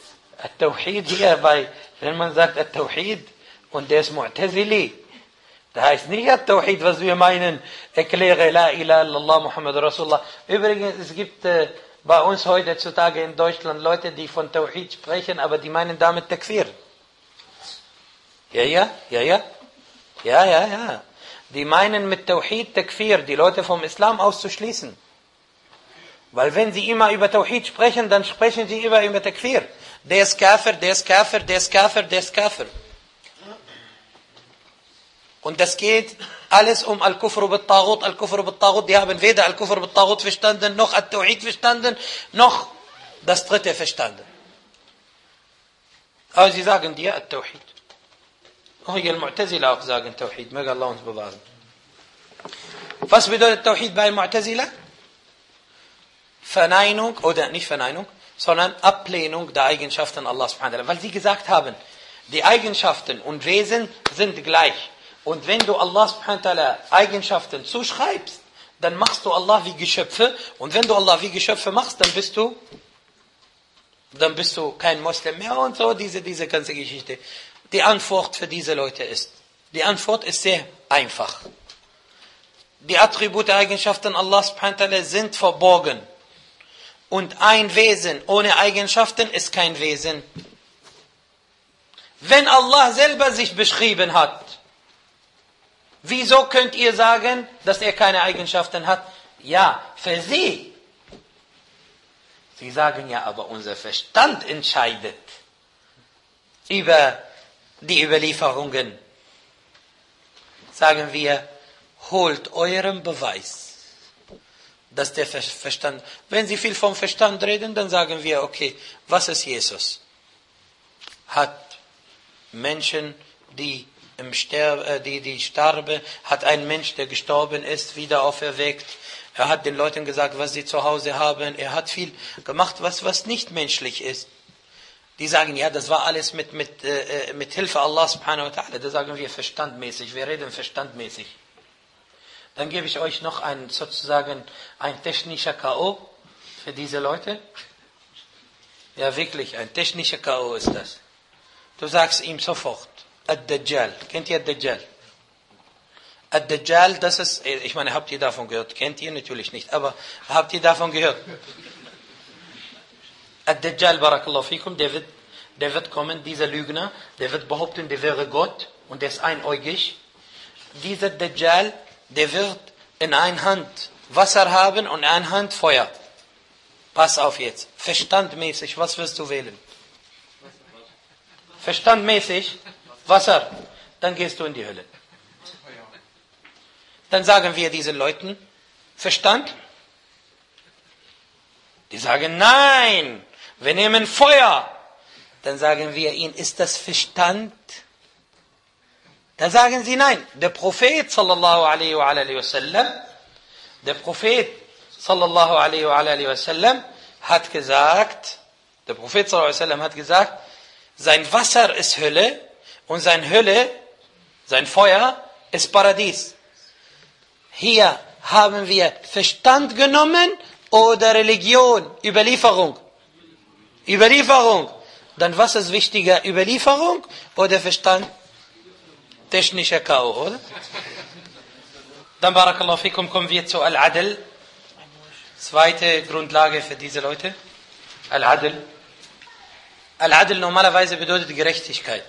At-Tawhid hier wenn man sagt At-Tawhid und der ist Mu'tazili, Das heißt nicht At-Tawhid, was wir meinen, erkläre La ilaha illallah Muhammad Rasulullah. Übrigens, es gibt bei uns heutzutage in Deutschland Leute, die von Tawhid sprechen, aber die meinen damit Takfir. Ja. Die meinen mit Tawhid Takfir, die Leute vom Islam auszuschließen. Weil wenn sie immer über Tawhid sprechen, dann sprechen sie immer über Takfir. Der ist Kafir, der ist Kafir, der ist Kafir, der ist Kafir. Und das geht alles um Al-Kufr bit-Taghut, Al-Kufr bit-Taghut. Die haben weder Al-Kufr bit-Taghut verstanden, noch At-Tawhid verstanden, noch das dritte verstanden. Aber sie sagen dir At-Tawhid. Und die Mu'tazila auch sagen Tawhid. Möge Allah uns bewahren. Was bedeutet Tawhid bei Mu'tazila? Verneinung, oder nicht Verneinung, sondern Ablehnung der Eigenschaften Allah subhanahu wa ta'ala. Weil sie gesagt haben, die Eigenschaften und Wesen sind gleich. Und wenn du Allah subhanahu wa ta'ala Eigenschaften zuschreibst, dann machst du Allah wie Geschöpfe. Und wenn du Allah wie Geschöpfe machst, dann bist du kein Muslim mehr. Und so diese ganze Geschichte. Die Antwort für diese Leute ist sehr einfach. Die Attribute, Eigenschaften Allah subhanahu wa ta'ala sind verborgen. Und ein Wesen ohne Eigenschaften ist kein Wesen. Wenn Allah selber sich beschrieben hat, wieso könnt ihr sagen, dass er keine Eigenschaften hat? Ja, für sie. Sie sagen ja, aber unser Verstand entscheidet über die Überlieferungen. Sagen wir, holt euren Beweis, dass der Verstand... Wenn Sie viel vom Verstand reden, dann sagen wir, okay, was ist Jesus? Hat Menschen, die starben, hat ein Mensch, der gestorben ist, wieder auferweckt. Er hat den Leuten gesagt, was sie zu Hause haben. Er hat viel gemacht, was nicht menschlich ist. Die sagen, ja, das war alles mit Hilfe Allah subhanahu wa ta'ala. Da sagen wir verstandmäßig. Wir reden verstandmäßig. Dann gebe ich euch noch sozusagen ein technischer K.O. für diese Leute. Ja, wirklich, ein technischer K.O. ist das. Du sagst ihm sofort, Ad-Dajjal. Kennt ihr Ad-Dajjal? Ad-Dajjal, das ist, ich meine, habt ihr davon gehört? Kennt ihr natürlich nicht, aber habt ihr davon gehört? Ad-Dajjal, barakallahu fikum, der wird kommen, dieser Lügner, der wird behaupten, der wäre Gott und der ist einäugig. Dieser Dajjal, der wird in einer Hand Wasser haben und in einer Hand Feuer. Pass auf jetzt. Verstandmäßig, was wirst du wählen? Verstandmäßig, Wasser. Dann gehst du in die Hölle. Dann sagen wir diesen Leuten, Verstand? Die sagen, nein, wir nehmen Feuer. Dann sagen wir ihnen, ist das Verstand? Dann sagen sie nein. Der Prophet sallallahu alaihi wa sallam, hat gesagt, sein Wasser ist Hölle und sein Feuer ist Paradies. Hier haben wir Verstand genommen oder Religion, Überlieferung. Dann was ist wichtiger, Überlieferung oder Verstand? Technischer K.O., oder? Dann, barakallahu fikum, kommen wir zu Al-Adl. Zweite Grundlage für diese Leute. Al-Adl. Al-Adl normalerweise bedeutet Gerechtigkeit.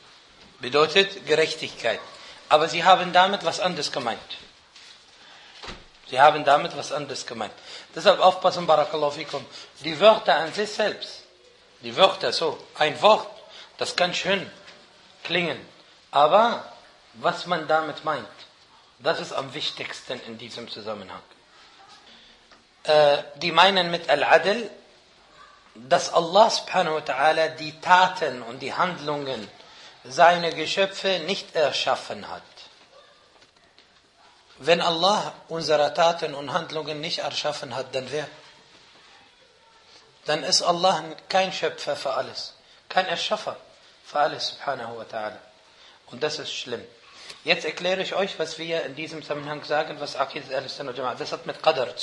Aber sie haben damit was anderes gemeint. Deshalb aufpassen, barakallahu fikum. Die Wörter an sich selbst. Ein Wort, das kann schön klingen. Aber was man damit meint, das ist am wichtigsten in diesem Zusammenhang. Die meinen mit Al-Adl, dass Allah subhanahu wa ta'ala die Taten und die Handlungen seiner Geschöpfe nicht erschaffen hat. Wenn Allah unsere Taten und Handlungen nicht erschaffen hat, dann wer? Dann ist Allah kein Schöpfer für alles, kein Erschaffer für alles subhanahu wa ta'ala. Und das ist schlimm. Jetzt erkläre ich euch, was wir in diesem Zusammenhang sagen, was Aqidat al-Sunnah wal Jama'a. Das hat mit Qadar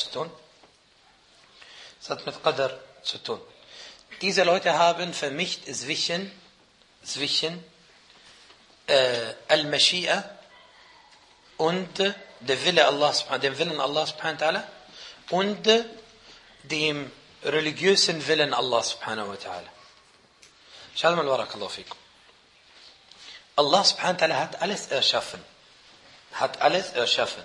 zu tun. Diese Leute haben vermischt zwischen Al-Mashi'a und der Wille Allah, dem Willen Allah subhanahu wa ta'ala und dem religiösen Willen Allah subhanahu wa ta'ala. Schaut mal, barakallahu fikum. Allah subhanahu wa ta'ala hat alles erschaffen. Hat alles erschaffen.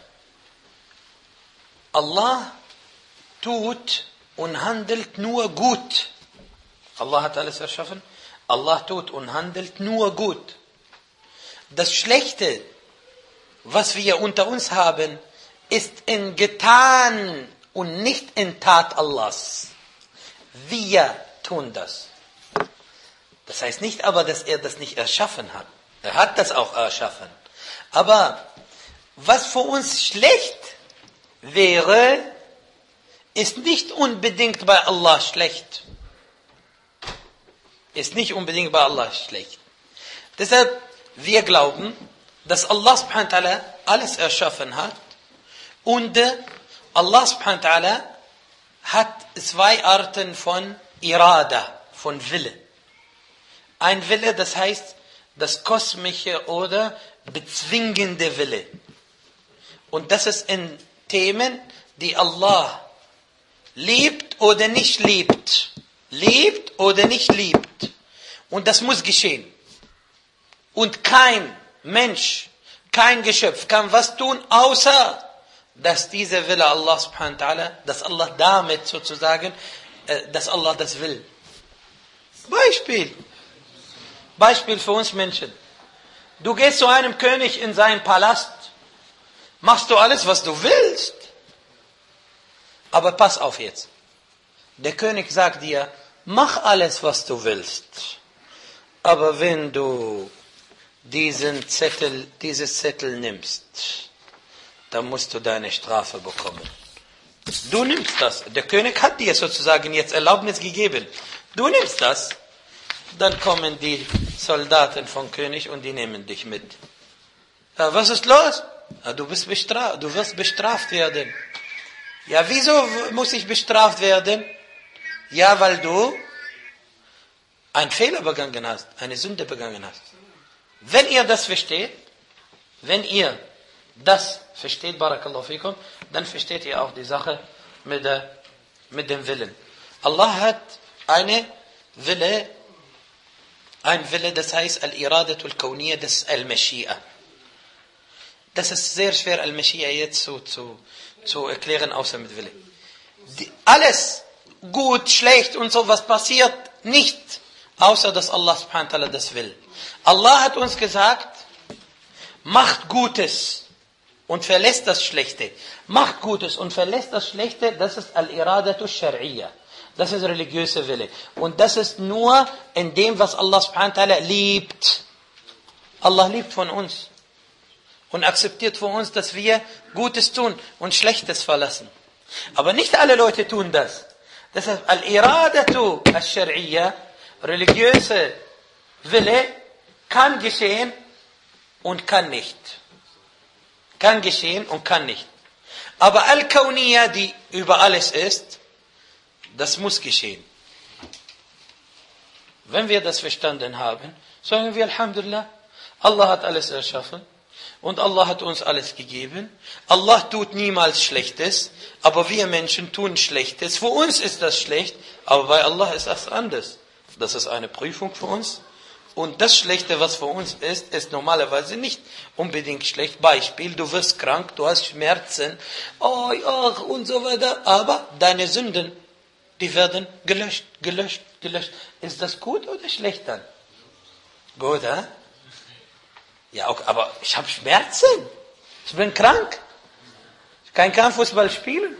Allah tut und handelt nur gut. Allah hat alles erschaffen. Allah tut und handelt nur gut. Das Schlechte, was wir unter uns haben, ist in Getan und nicht in Tat Allahs. Wir tun das. Das heißt nicht aber, dass er das nicht erschaffen hat. Er hat das auch erschaffen. Aber was für uns schlecht wäre, ist nicht unbedingt bei Allah schlecht. Ist nicht unbedingt bei Allah schlecht. Deshalb, wir glauben, dass Allah subhanahu wa ta'ala alles erschaffen hat und Allah subhanahu wa ta'ala hat zwei Arten von Irada, von Wille. Ein Wille, das heißt das kosmische oder bezwingende Wille. Und das ist in Themen, die Allah liebt oder nicht liebt. Liebt oder nicht liebt. Und das muss geschehen. Und kein Mensch, kein Geschöpf kann was tun, außer dass dieser Wille Allah subhanahu wa ta'ala, dass Allah damit sozusagen, dass Allah das will. Beispiel für uns Menschen. Du gehst zu einem König in seinen Palast, machst du alles, was du willst. Aber pass auf jetzt. Der König sagt dir, mach alles, was du willst. Aber wenn du dieses Zettel nimmst, dann musst du deine Strafe bekommen. Du nimmst das. Der König hat dir sozusagen jetzt Erlaubnis gegeben. Du nimmst das. Dann kommen die Soldaten vom König und die nehmen dich mit. Ja, was ist los? Ja, du wirst bestraft werden. Ja, wieso muss ich bestraft werden? Ja, weil du einen Fehler begangen hast, eine Sünde begangen hast. Wenn ihr das versteht, barakallahu fikum, dann versteht ihr auch die Sache mit dem Willen. Allah hat ein Wille, das heißt Al-Iradatul Kawniyya, das ist Al-Mashi'a. Das ist sehr schwer, Al-Mashi'a jetzt zu erklären, außer mit Wille. Alles gut, schlecht und so, was passiert nicht, außer dass Allah subhanahu wa ta'ala das will. Allah hat uns gesagt, macht Gutes und verlässt das Schlechte. Macht Gutes und verlässt das Schlechte, das ist Al-Iradatu Shar'iyya. Das ist religiöse Wille. Und das ist nur in dem, was Allah subhanahu wa ta'ala liebt. Allah liebt von uns. Und akzeptiert von uns, dass wir Gutes tun und Schlechtes verlassen. Aber nicht alle Leute tun das. Deshalb Al-Iradatu Al-Shar'iyya, religiöse Wille, kann geschehen und kann nicht. Kann geschehen und kann nicht. Aber Al-Kawniyya, die über alles ist, das muss geschehen. Wenn wir das verstanden haben, sagen wir Alhamdulillah, Allah hat alles erschaffen und Allah hat uns alles gegeben. Allah tut niemals Schlechtes, aber wir Menschen tun Schlechtes. Für uns ist das schlecht, aber bei Allah ist das anders. Das ist eine Prüfung für uns. Und das Schlechte, was für uns ist normalerweise nicht unbedingt schlecht. Beispiel, du wirst krank, du hast Schmerzen, und so weiter. Aber deine Sünden, die werden gelöscht. Ist das gut oder schlecht dann? Gut, hä? Ja, okay, aber ich habe Schmerzen. Ich bin krank. Ich kann Fußball spielen.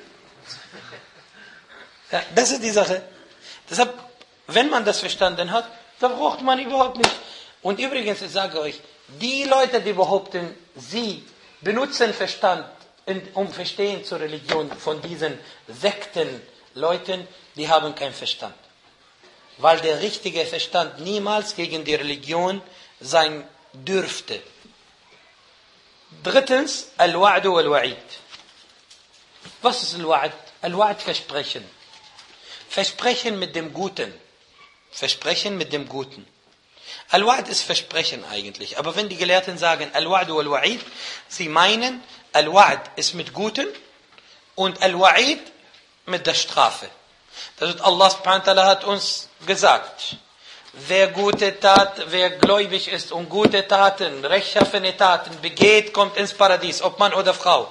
Ja, das ist die Sache. Deshalb, wenn man das verstanden hat, da braucht man überhaupt nicht. Und übrigens, ich sage euch, die Leute, die behaupten, sie benutzen Verstand, um Verstehen zur Religion von diesen Sektenleuten, die haben keinen Verstand. Weil der richtige Verstand niemals gegen die Religion sein dürfte. Drittens, Al-Wa'du wal-Wa'id. Was ist Al-Wa'd? Al-Wa'd, Versprechen. Versprechen mit dem Guten. Versprechen mit dem Guten. Al-Wa'd ist Versprechen eigentlich. Aber wenn die Gelehrten sagen Al-Wa'd wal-Wa'id, sie meinen, Al-Wa'd ist mit Guten und Al-Wa'id mit der Strafe. Das heißt, Allah subhanahu wa ta'ala hat uns gesagt, wer gläubig ist und gute Taten, rechtschaffene Taten begeht, kommt ins Paradies, ob Mann oder Frau.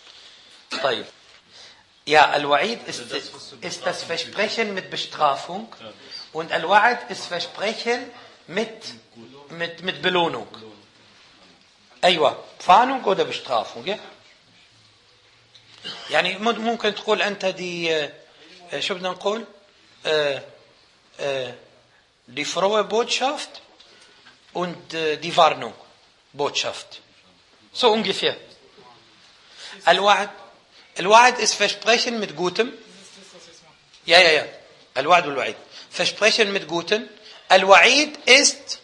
Ja, Al-Wa'id ist das Versprechen mit Bestrafung und Al-Wa'd ist Versprechen mit Belohnung. أيوة فانوك ولا بشترافون يا يعني ممكن تقول أنت دي شو بدنا نقول die frohe Botschaft und die Warnung Botschaft so ungefähr Al-Wa'd ist Versprechen mit Gutem ja Al-Wa'd wal-Wa'id Versprechen mit Gutem Al-Wa'id ist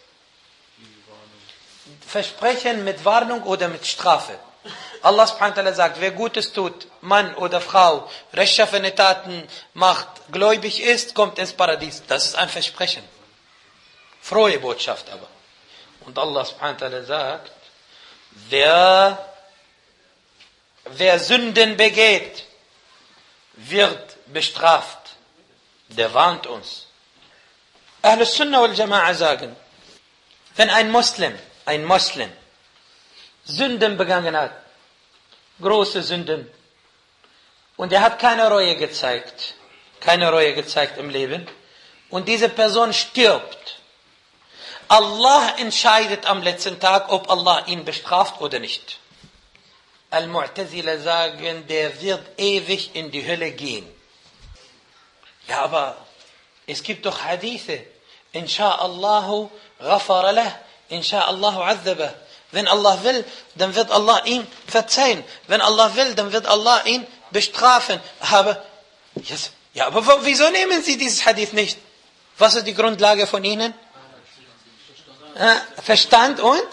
Versprechen mit Warnung oder mit Strafe. Allah subhanahu wa ta'ala sagt, wer Gutes tut, Mann oder Frau, rechtschaffene Taten macht, gläubig ist, kommt ins Paradies. Das ist ein Versprechen. Frohe Botschaft aber. Und Allah subhanahu wa ta'ala sagt, wer Sünden begeht, wird bestraft. Der warnt uns. Ahlus Sunnah wal Jama'a sagen, wenn ein Moslem Sünden begangen hat, große Sünden, und er hat keine Reue gezeigt im Leben, und diese Person stirbt, Allah entscheidet am letzten Tag, ob Allah ihn bestraft oder nicht. Al-Mu'tazila sagen, der wird ewig in die Hölle gehen. Ja, aber es gibt doch Hadithe, Insha'Allahu ghafara lah, Insha'Allahu azabah. Wenn Allah will, dann wird Allah ihn verzeihen. Wenn Allah will, dann wird Allah ihn bestrafen. Aber wieso nehmen Sie dieses Hadith nicht? Was ist die Grundlage von Ihnen? Verstand und?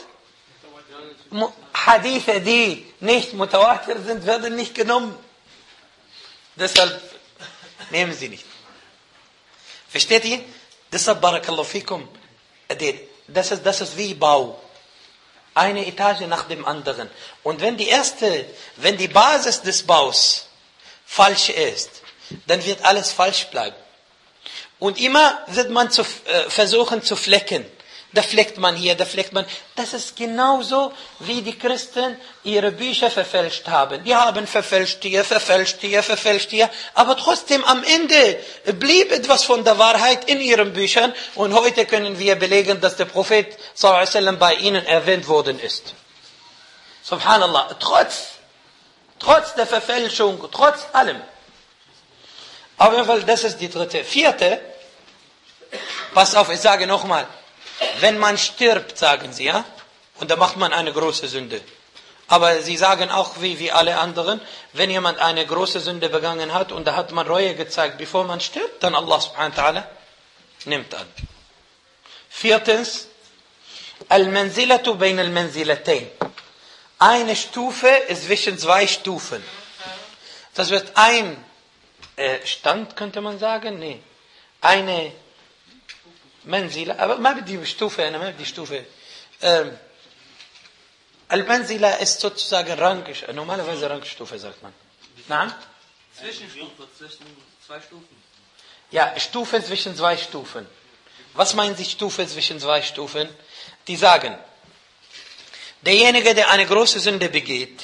Hadithe, die nicht mutawatir sind, werden nicht genommen. Deshalb nehmen Sie nicht. Versteht ihr? Deshalb, Barakallahu fikum, das ist wie Bau. Eine Etage nach dem anderen. Und wenn die Basis des Baus falsch ist, dann wird alles falsch bleiben. Und immer wird man versuchen zu flecken. Da fleckt man hier, da fleckt man. Das ist genauso, wie die Christen ihre Bücher verfälscht haben. Die haben verfälscht hier. Aber trotzdem am Ende blieb etwas von der Wahrheit in ihren Büchern. Und heute können wir belegen, dass der Prophet sallallahu alaihi wasallam bei ihnen erwähnt worden ist. Subhanallah. Trotz der Verfälschung, trotz allem. Auf jeden Fall, das ist die dritte. Vierte, pass auf, ich sage nochmal. Wenn man stirbt, sagen sie, ja, und da macht man eine große Sünde. Aber sie sagen auch, wie alle anderen, wenn jemand eine große Sünde begangen hat und da hat man Reue gezeigt, bevor man stirbt, dann Allah subhanahu wa ta'ala nimmt an. Viertens, Al-Manzilatu bain al-Manzilatayn. Eine Stufe ist zwischen zwei Stufen. Das wird ein Stand, könnte man sagen, nee, eine Manzila, aber mal die Stufe. Al-Manzila ist sozusagen normalerweise Rangstufe, sagt man. Na? Zwischenstufe, zwischen zwei Stufen. Ja, Stufe zwischen zwei Stufen. Was meinen Sie Stufe zwischen zwei Stufen? Die sagen, derjenige, der eine große Sünde begeht,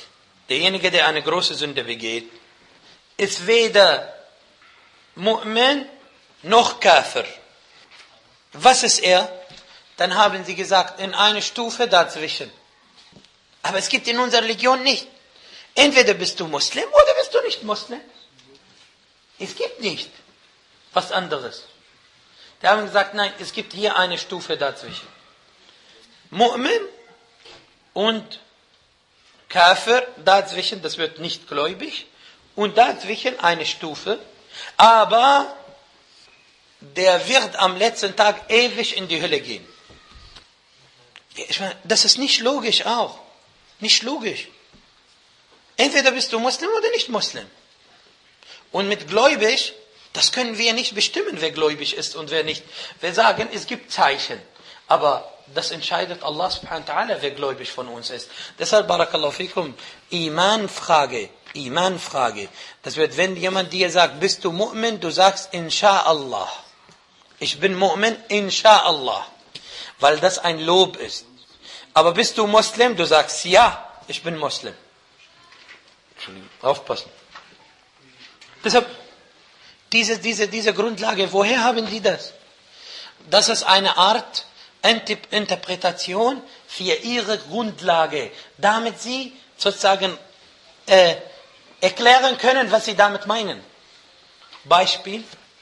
ist weder Mu'min noch Kafir. Was ist er? Dann haben sie gesagt, in eine Stufe dazwischen. Aber es gibt in unserer Religion nicht. Entweder bist du Muslim oder bist du nicht Muslim. Es gibt nicht was anderes. Die haben gesagt, nein, es gibt hier eine Stufe dazwischen. Mu'min und Kafir dazwischen, das wird nicht gläubig. Und dazwischen eine Stufe. Aber der wird am letzten Tag ewig in die Hölle gehen. Ich meine, das ist nicht logisch auch. Nicht logisch. Entweder bist du Muslim oder nicht Muslim. Und mit gläubig, das können wir nicht bestimmen, wer gläubig ist und wer nicht. Wir sagen, es gibt Zeichen. Aber das entscheidet Allah subhanahu wa ta'ala, wer gläubig von uns ist. Deshalb, Barakallahu fikum, Iman-Frage. Das wird, wenn jemand dir sagt, bist du Mu'min, du sagst, Insha'Allah. Ich bin Mu'min, Insha'Allah. Weil das ein Lob ist. Aber bist du Muslim, du sagst, ja, ich bin Muslim. Aufpassen. Deshalb, diese Grundlage, woher haben die das? Das ist eine Art Interpretation für ihre Grundlage, damit sie sozusagen erklären können, was sie damit meinen. Beispiel: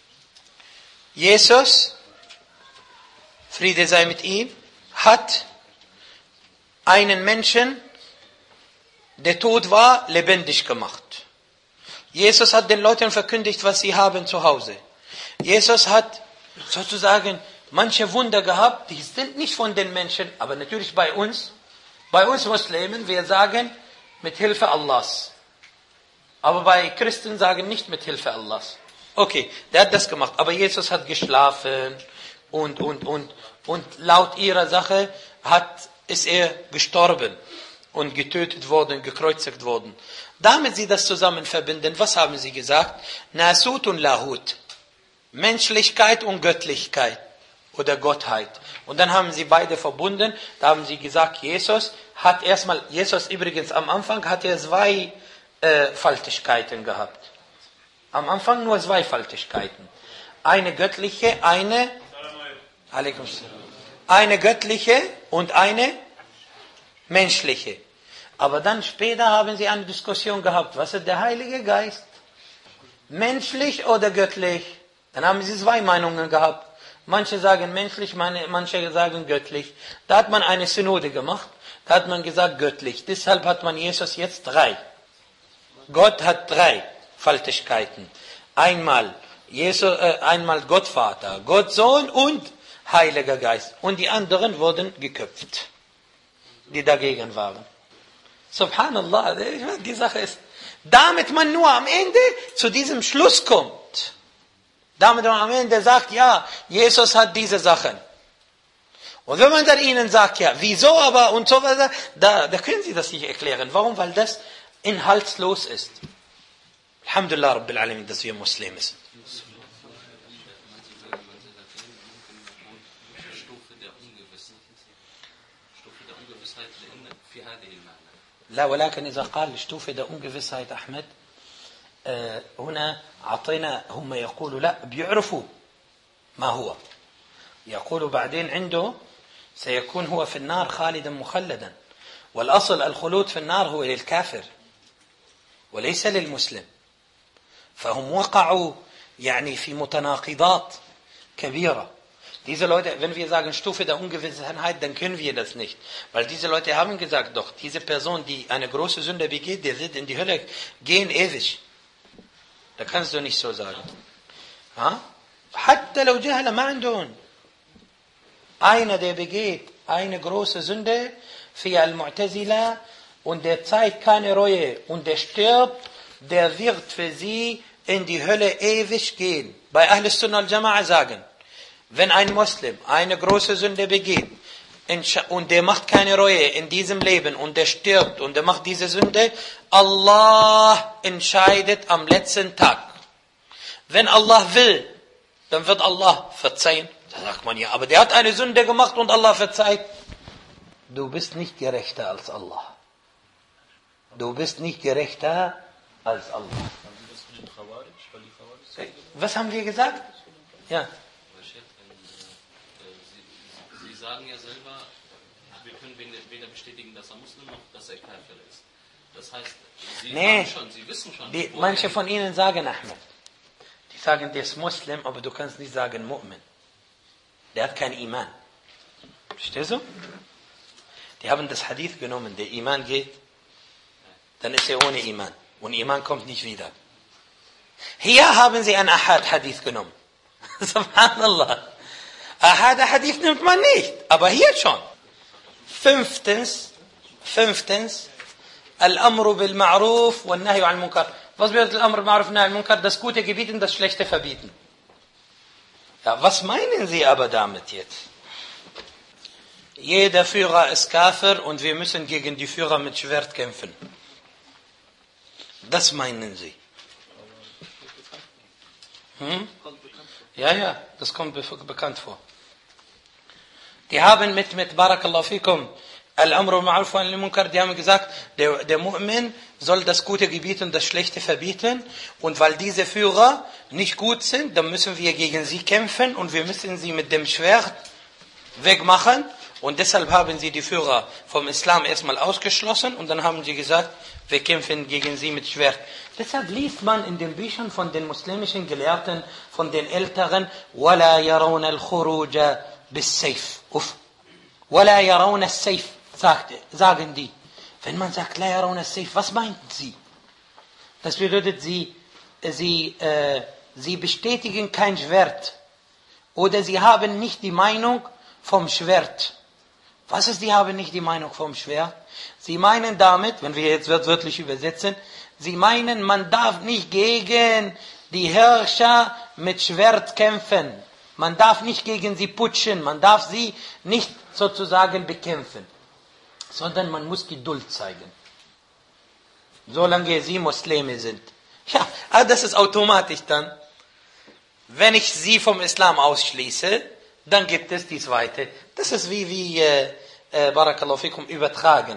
Jesus, Friede sei mit ihm, hat einen Menschen, der tot war, lebendig gemacht. Jesus hat den Leuten verkündigt, was sie haben zu Hause. Jesus hat sozusagen manche Wunder gehabt, die sind nicht von den Menschen, aber natürlich bei uns Muslimen, wir sagen mit Hilfe Allahs. Aber bei Christen sagen nicht mit Hilfe Allahs. Okay, der hat das gemacht, aber Jesus hat geschlafen und laut ihrer Sache ist er gestorben und getötet worden, gekreuzigt worden. Damit sie das zusammen verbinden, was haben sie gesagt? Nasut und Lahut. Menschlichkeit und Göttlichkeit oder Gottheit. Und dann haben sie beide verbunden. Da haben sie gesagt, Jesus übrigens am Anfang hat er zwei Faltigkeiten gehabt. Am Anfang nur zwei Faltigkeiten. Eine göttliche, eine göttliche und eine menschliche. Aber dann später haben sie eine Diskussion gehabt. Was ist der Heilige Geist? Menschlich oder göttlich? Dann haben sie zwei Meinungen gehabt. Manche sagen menschlich, manche sagen göttlich. Da hat man eine Synode gemacht. Da hat man gesagt göttlich. Deshalb hat man Jesus jetzt 3. Gott hat 3 Faltigkeiten. Einmal Gott Vater, Gott Sohn und Heiliger Geist. Und die anderen wurden geköpft, die dagegen waren. Subhanallah, die Sache ist, damit man nur am Ende zu diesem Schluss kommt. Damit man am Ende sagt, ja, Jesus hat diese Sachen. Und wenn man dann ihnen sagt, ja, wieso aber und so weiter, da können sie das nicht erklären. Warum? Weil das inhaltslos ist. Alhamdulillah Rabbil Alamin, dass wir Muslime sind. لا ولكن إذا قال شتوفة ده Ungewissheit أحمد هنا أعطينا هم يقولوا لا بيعرفوا ما هو يقولوا بعدين عنده سيكون هو في النار خالدا مخلدا والأصل الخلود في النار هو للكافر وليس للمسلم فهم وقعوا يعني في متناقضات كبيرة. Diese Leute, wenn wir sagen Stufe der Ungewissheit, dann können wir das nicht. Weil diese Leute haben gesagt, doch, diese Person, die eine große Sünde begeht, der wird in die Hölle gehen ewig. Da kannst du nicht so sagen. حتى لو جهل ما عندهم. Einer, der begeht eine große Sünde, für Al-Mu'tazila, und der zeigt keine Reue, und der stirbt, der wird für sie in die Hölle ewig gehen. Bei Ahl Sunnah al-Jama'a sagen, wenn ein Muslim eine große Sünde begeht und der macht keine Reue in diesem Leben und der stirbt und der macht diese Sünde, Allah entscheidet am letzten Tag. Wenn Allah will, dann wird Allah verzeihen. Da sagt man ja, aber der hat eine Sünde gemacht und Allah verzeiht. Du bist nicht gerechter als Allah. Du bist nicht gerechter als Allah. Was haben wir gesagt? Ja. Sie sagen ja selber, wir können weder bestätigen, dass er Muslim noch, dass er Kafir ist. Das heißt, Sie wissen schon. Manche von ihnen sagen Ahmed. Die sagen, der ist Muslim, aber du kannst nicht sagen Mu'min. Der hat kein Iman. Verstehst du? Die haben das Hadith genommen, der Iman geht, dann ist er ohne Iman. Und Iman kommt nicht wieder. Hier haben sie ein Ahad-Hadith genommen. Subhanallah. Ahad-Hadith nimmt man nicht, aber hier schon. Fünftens, Al-Amru bil-Ma'ruf wal-Nahyu al-Munkar. Was bedeutet Al-Amru bil-Ma'ruf wal-Nahyu al-Munkar? Das Gute gebieten, das Schlechte verbieten. Ja, was meinen Sie aber damit jetzt? jeder Führer ist Kafir und wir müssen gegen die Führer mit Schwert kämpfen. Das meinen sie. Ja, das kommt bekannt vor. Die haben mit Barakallahu fikum Al-Amru ma'ruf wa al-Munkar, die haben gesagt, der Mu'min soll das Gute gebieten und das Schlechte verbieten. Und weil diese Führer nicht gut sind, dann müssen wir gegen sie kämpfen und wir müssen sie mit dem Schwert wegmachen. Und deshalb haben sie die Führer vom Islam erstmal ausgeschlossen und dann haben sie gesagt, wir kämpfen gegen sie mit Schwert. Deshalb liest man in den Büchern von den muslimischen Gelehrten, von den Älteren, وَلَا يَرَوْنَ الْخُرُوجَ بِالسَّيْفِ وَلَا يَرَوْنَ السَّيْفِ sagen die. Wenn man sagt, لَا يَرَوْنَ السَّيْفِ, was meint sie? Das bedeutet, sie bestätigen kein Schwert. Oder sie haben nicht die Meinung vom Schwert. Was ist, die haben nicht die Meinung vom Schwert? Sie meinen damit, wenn wir jetzt wörtlich übersetzen, sie meinen, man darf nicht gegen die Herrscher mit Schwert kämpfen. Man darf nicht gegen sie putschen, man darf sie nicht sozusagen bekämpfen. Sondern man muss Geduld zeigen. Solange sie Muslime sind. Ja, das ist automatisch dann. Wenn ich sie vom Islam ausschließe, dann gibt es die zweite. Das ist wie Barakallahu fikum, übertragen.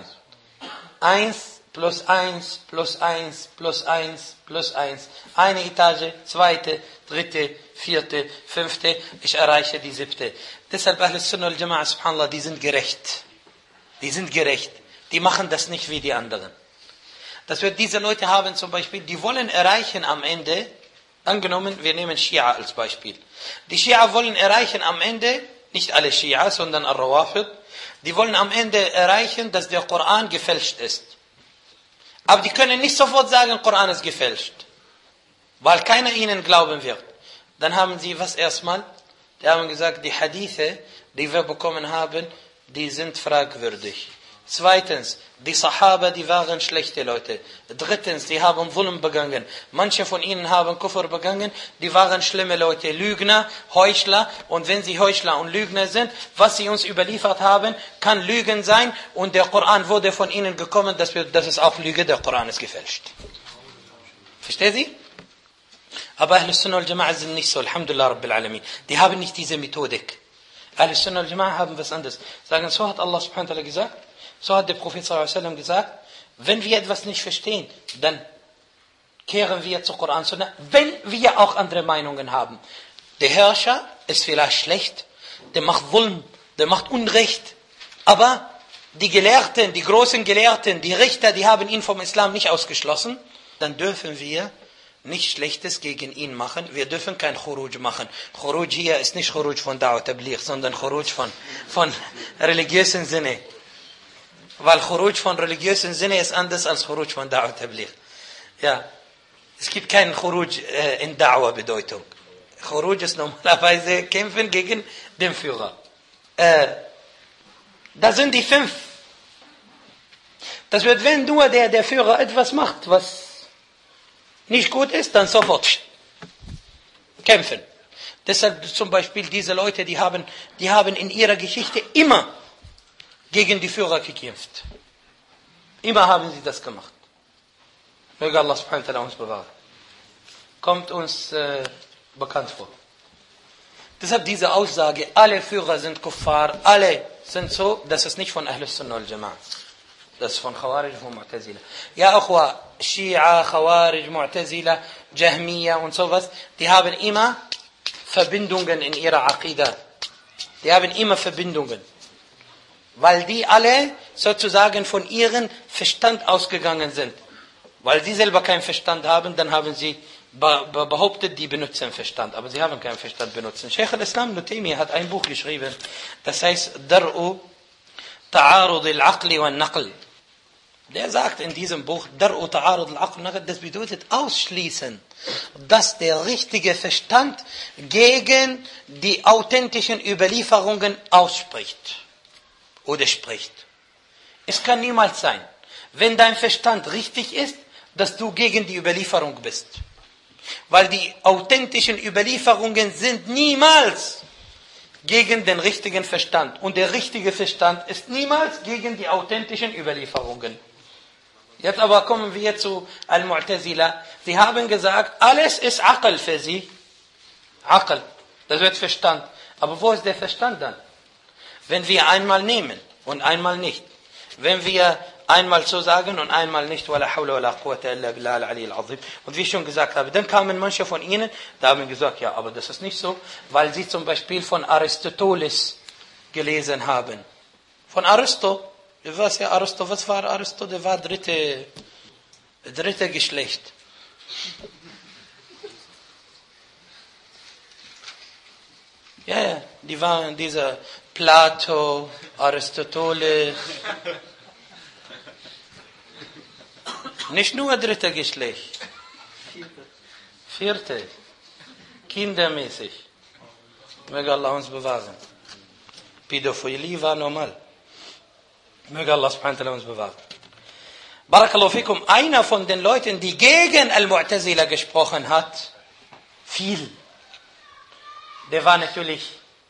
1 plus 1 plus 1 plus 1 plus 1. Eine Etage, zweite, dritte, vierte, fünfte. Ich erreiche die siebte. Deshalb Ahlus Sunnah wal Jama'a, subhanallah, die sind gerecht. Die sind gerecht. Die machen das nicht wie die anderen. Das wird, diese Leute haben zum Beispiel, die wollen erreichen am Ende, angenommen, wir nehmen Schia als Beispiel. Die Schia wollen erreichen am Ende, nicht alle Schia, sondern Ar-Rawafid, die wollen am Ende erreichen, dass der Koran gefälscht ist. Aber die können nicht sofort sagen, Koran ist gefälscht. Weil keiner ihnen glauben wird. Dann haben sie was erstmal? Die haben gesagt, die Hadithe, die wir bekommen haben, die sind fragwürdig. Zweitens, die Sahaba, die waren schlechte Leute. Drittens, die haben Zulm begangen. Manche von ihnen haben Kufr begangen, die waren schlimme Leute, Lügner, Heuchler. Und wenn sie Heuchler und Lügner sind, was sie uns überliefert haben, kann Lügen sein. Und der Koran wurde von ihnen gekommen, das ist auch Lüge, der Koran ist gefälscht. Versteht Sie? Aber Ahlus Sunnah wal Jama'a sind nicht so, Alhamdulillah Rabbil Alamin. Die haben nicht diese Methodik. Ahlus Sunnah wal Jama'a haben was anderes. Sagen, so hat Allah subhanahu wa ta'ala gesagt, so hat der Prophet sallallahu alaihi wasallam gesagt, wenn wir etwas nicht verstehen, dann kehren wir zu Koran, Sunnah, wenn wir auch andere Meinungen haben. Der Herrscher ist vielleicht schlecht, der macht Zulm, der macht Unrecht, aber die Gelehrten, die großen Gelehrten, die Richter, die haben ihn vom Islam nicht ausgeschlossen, dann dürfen wir nicht Schlechtes gegen ihn machen. Wir dürfen kein Khuruj machen. Khuruj hier ist nicht Khuruj von Da'wah Tabligh, sondern Khuruj von religiösen Sinne. Weil Khuruj von religiösen Sinne ist anders als Khuruj von Da'wah Tabligh. Ja, es gibt keinen Khuruj in Da'wah Bedeutung. Khuruj ist normalerweise kämpfen gegen den Führer. Da sind die 5. Das wird, wenn nur der Führer etwas macht, was nicht gut ist, dann sofort kämpfen. Deshalb zum Beispiel diese Leute, die haben in ihrer Geschichte immer gegen die Führer gekämpft. Immer haben sie das gemacht. Möge Allah subhanahu wa ta'ala uns bewahren. Kommt uns bekannt vor. Deshalb diese Aussage, alle Führer sind Kuffar, alle sind so, das ist nicht von Ahlus Sunnah wal Jama'a. Das ist von Khawarij und Mu'tazila. Ja, Akhwa, Shia, Khawarij, Mu'tazila, Jahmiya und sowas, die haben immer Verbindungen in ihrer Aqidah. Die haben immer Verbindungen. Weil die alle sozusagen von ihrem Verstand ausgegangen sind. Weil sie selber keinen Verstand haben, dann haben sie behauptet, die benutzen Verstand. Aber sie haben keinen Verstand benutzen. Sheikh al-Islam Ibn Taymiyyah hat ein Buch geschrieben, das heißt Dar'u Ta'arud al-Aqli wa al-Naql. Der sagt in diesem Buch, Dar'u Ta'arud al-Aqli wa al-Naql, das bedeutet ausschließen, dass der richtige Verstand gegen die authentischen Überlieferungen ausspricht. Oder spricht. Es kann niemals sein, wenn dein Verstand richtig ist, dass du gegen die Überlieferung bist. Weil die authentischen Überlieferungen sind niemals gegen den richtigen Verstand. Und der richtige Verstand ist niemals gegen die authentischen Überlieferungen. Jetzt aber kommen wir zu Al-Mu'tazila. Sie haben gesagt, alles ist Aql für sie. Aql, das wird Verstand. Aber wo ist der Verstand dann? Wenn wir einmal nehmen und einmal nicht. Wenn wir einmal so sagen und einmal nicht. Wala hawla wala quwwata illa billah al-ali al-azim. Und wie ich schon gesagt habe, dann kamen manche von ihnen, da haben gesagt, ja, aber das ist nicht so, weil sie zum Beispiel von Aristoteles gelesen haben. Von Aristo. Was war Aristo? Der war dritte Geschlecht. Ja, die waren dieser Plato, Aristoteles. Nicht nur dritte Geschlecht. Vierte. Kindermäßig. Möge Allah uns bewahren. Pädophilie war normal. Möge Allah subhanahu wa ta'ala uns bewahren. Barakallahu fikum, einer von den Leuten, die gegen Al-Mu'tazila gesprochen hat, viel. Der war natürlich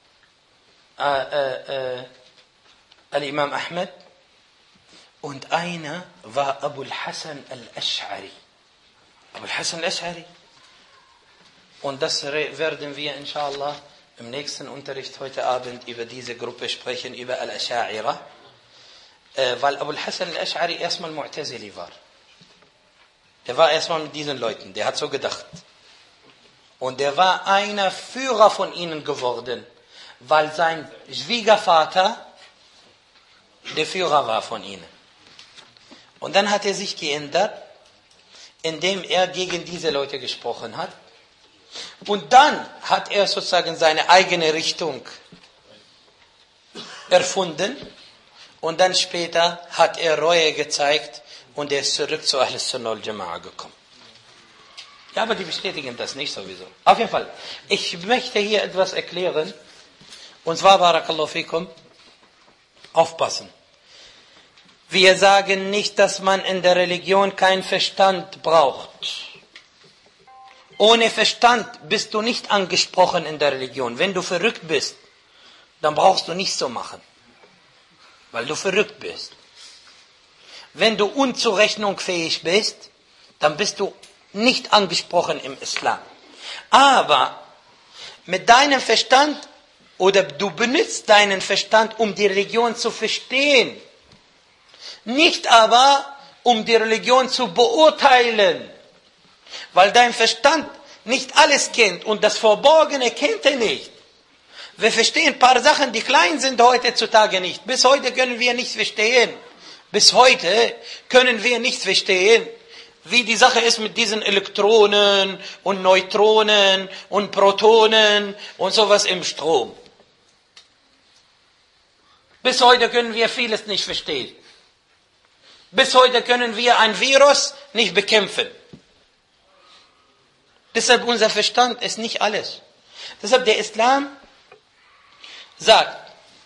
Al-Imam Ahmed. Und einer war Abu al-Hasan al-Ash'ari. Abu al-Hasan al-Ash'ari. Und das werden wir inshallah im nächsten Unterricht heute Abend über diese Gruppe sprechen, über Al-Ash'ira. Weil Abu al-Hasan al-Ash'ari erstmal Mu'tazili war. Der war erstmal mit diesen Leuten, der hat so gedacht. Und der war einer Führer von ihnen geworden, weil sein Schwiegervater der Führer war von ihnen. Und dann hat er sich geändert, indem er gegen diese Leute gesprochen hat. Und dann hat er sozusagen seine eigene Richtung erfunden. Und dann später hat er Reue gezeigt und er ist zurück zu Ahl Sunnah wal Jama'a gekommen. Ja, aber die bestätigen das nicht sowieso. Auf jeden Fall, ich möchte hier etwas erklären. Und zwar, Barakallahu fikum, aufpassen. Wir sagen nicht, dass man in der Religion keinen Verstand braucht. Ohne Verstand bist du nicht angesprochen in der Religion. Wenn du verrückt bist, dann brauchst du nicht so machen. Weil du verrückt bist. Wenn du unzurechnungsfähig bist, dann bist du nicht angesprochen im Islam. Aber mit deinem Verstand, oder du benutzt deinen Verstand, um die Religion zu verstehen. Nicht aber, um die Religion zu beurteilen. Weil dein Verstand nicht alles kennt und das Verborgene kennt er nicht. Wir verstehen ein paar Sachen, die klein sind heutzutage nicht. Bis heute können wir nichts verstehen. Bis heute können wir nichts verstehen, wie die Sache ist mit diesen Elektronen und Neutronen und Protonen und sowas im Strom. Bis heute können wir vieles nicht verstehen. Bis heute können wir ein Virus nicht bekämpfen. Deshalb unser Verstand ist nicht alles. Deshalb der Islam sagt,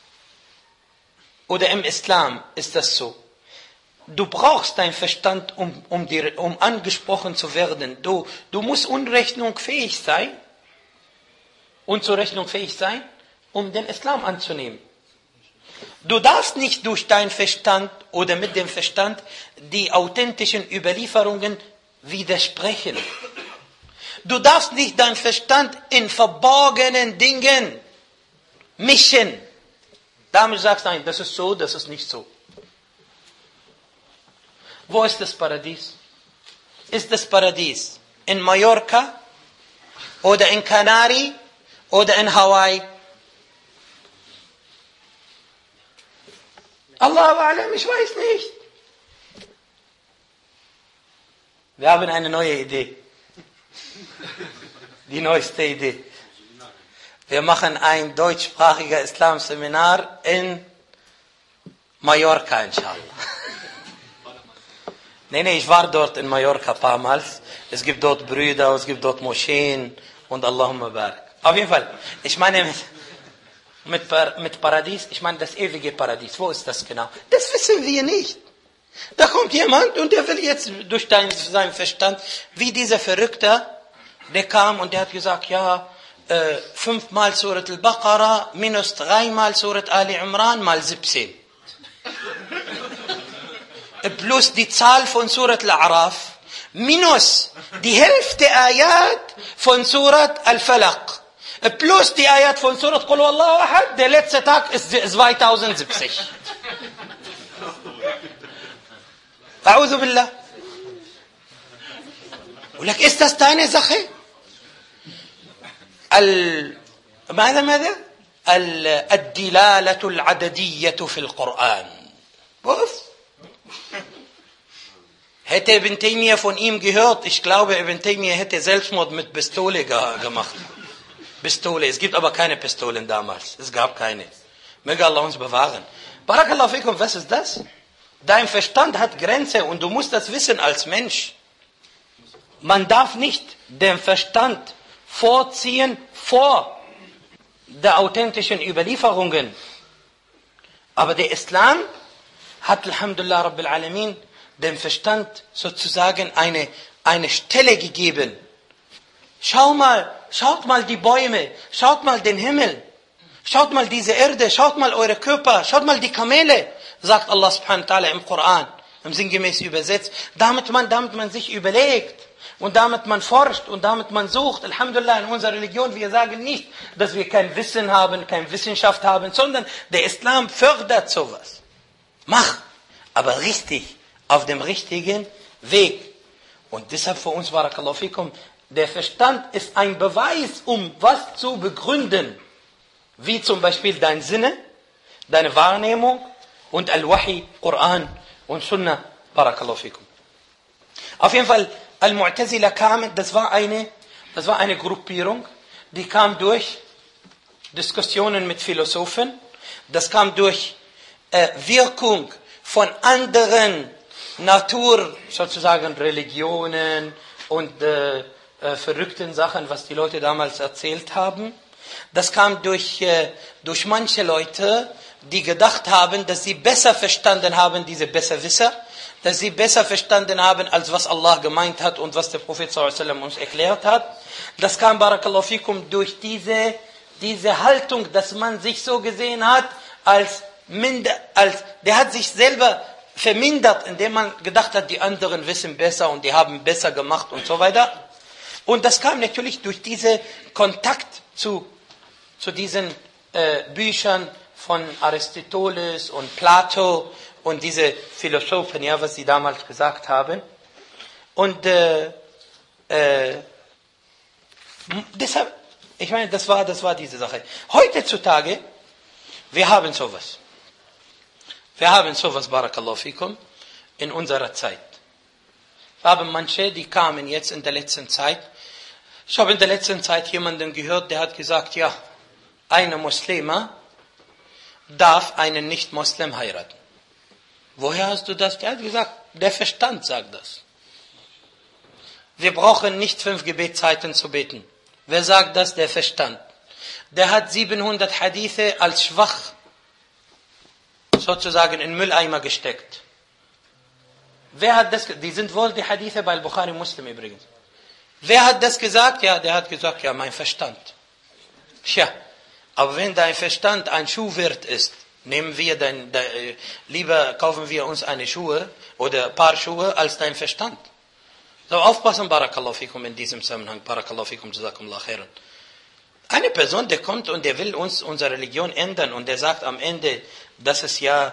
oder im Islam ist das so, du brauchst deinen Verstand, um angesprochen zu werden. Du musst unrechnungsfähig sein, unzurechnungsfähig sein, um den Islam anzunehmen. Du darfst nicht durch deinen Verstand oder mit dem Verstand die authentischen Überlieferungen widersprechen. Du darfst nicht deinen Verstand in verborgenen Dingen mischen. Damit sagst du, nein, das ist so, das ist nicht so. Wo ist das Paradies? Ist das Paradies in Mallorca oder in Kanari oder in Hawaii? Allahu A'lam, ich weiß nicht. Wir haben eine neue Idee. Die neueste Idee. Wir machen ein deutschsprachiger Islam-Seminar in Mallorca, inshallah. Nee, ich war dort in Mallorca ein paar Mal. Es gibt dort Brüder, es gibt dort Moscheen und Allahumma barik. Auf jeden Fall, ich meine mit Paradies, ich meine das ewige Paradies. Wo ist das genau? Das wissen wir nicht. Da kommt jemand und der will jetzt durch seinen Verstand, wie dieser Verrückte, der kam und der hat gesagt, ja, 5 mal Surat al-Baqarah minus 3 mal Surat Ali Imran mal 17. Plus die Zahl von Surat al-A'raf minus die Hälfte Ayat von Surat al-Falaq. Plus die Ayat von Surat Qul Huwallahu Ahad, der letzte Tag ist 2070. A'udhu billah. Und ist das deine Sache? ماذا؟ الدلالة العددية في القرآن. Hätte Ibn Taymiyyah von ihm gehört, ich glaube, Ibn Taymiyyah hätte Selbstmord mit Pistole gemacht. Pistole, es gibt aber keine Pistolen damals. Es gab keine. Möge Allah uns bewahren. Barakallahu fikum, was ist das? Dein Verstand hat Grenze und du musst das wissen als Mensch. Man darf nicht den Verstand vorziehen vor der authentischen Überlieferungen. Aber der Islam hat, Alhamdulillah Rabbil Alamin, dem Verstand sozusagen eine Stelle gegeben. Schaut mal die Bäume, schaut mal den Himmel, schaut mal diese Erde, schaut mal eure Körper, schaut mal die Kamele, sagt Allah subhanahu wa ta'ala im Koran, im sinngemäß übersetzt, damit man sich überlegt und damit man forscht und damit man sucht. Alhamdulillah, in unserer Religion, wir sagen nicht, dass wir kein Wissen haben, keine Wissenschaft haben, sondern der Islam fördert sowas. Mach, aber richtig, auf dem richtigen Weg. Und deshalb für uns, barakallahu fikum, der Verstand ist ein Beweis, um was zu begründen. Wie zum Beispiel dein Sinne, deine Wahrnehmung und Al-Wahi, Koran und Sunnah. Barakallahu fikum. Auf jeden Fall, Al-Mu'tazila kamen, das war eine Gruppierung, die kam durch Diskussionen mit Philosophen, das kam durch Wirkung von anderen Natur, sozusagen Religionen und verrückten Sachen, was die Leute damals erzählt haben. Das kam durch manche Leute, die gedacht haben, dass sie besser verstanden haben, diese Besserwisser, dass sie besser verstanden haben, als was Allah gemeint hat und was der Prophet sallallahu alaihi wasallam uns erklärt hat. Das kam, barakallahu fikum, durch diese Haltung, dass man sich so gesehen hat, der hat sich selber vermindert, indem man gedacht hat, die anderen wissen besser und die haben besser gemacht und so weiter. Und das kam natürlich durch diesen Kontakt zu diesen Büchern von Aristoteles und Plato und diese Philosophen, ja, was sie damals gesagt haben. Und deshalb, ich meine, das war diese Sache. Heutzutage, wir haben sowas. Wir haben sowas, barakallahu fikum, in unserer Zeit. Wir haben manche, die kamen jetzt in der letzten Zeit. Ich habe in der letzten Zeit jemanden gehört, der hat gesagt, ja, eine Muslima darf einen Nicht-Muslim heiraten. Woher hast du das? Der hat gesagt, der Verstand sagt das. Wir brauchen nicht 5 Gebetszeiten zu beten. Wer sagt das? Der Verstand. Der hat 700 Hadithe als schwach sozusagen in Mülleimer gesteckt. Wer hat das? Die sind wohl die Hadithe bei Bukhari Muslim übrigens. Wer hat das gesagt? Ja, der hat gesagt, ja, mein Verstand. Tja, aber wenn dein Verstand ein Schuhwirt ist, nehmen wir lieber kaufen wir uns eine Schuhe oder ein paar Schuhe als dein Verstand. So, aufpassen, barakallahu fikum, in diesem Zusammenhang. Barakallahu fikum, jazakumullah khairan. Eine Person, der kommt und der will uns unsere Religion ändern und der sagt am Ende, dass es ja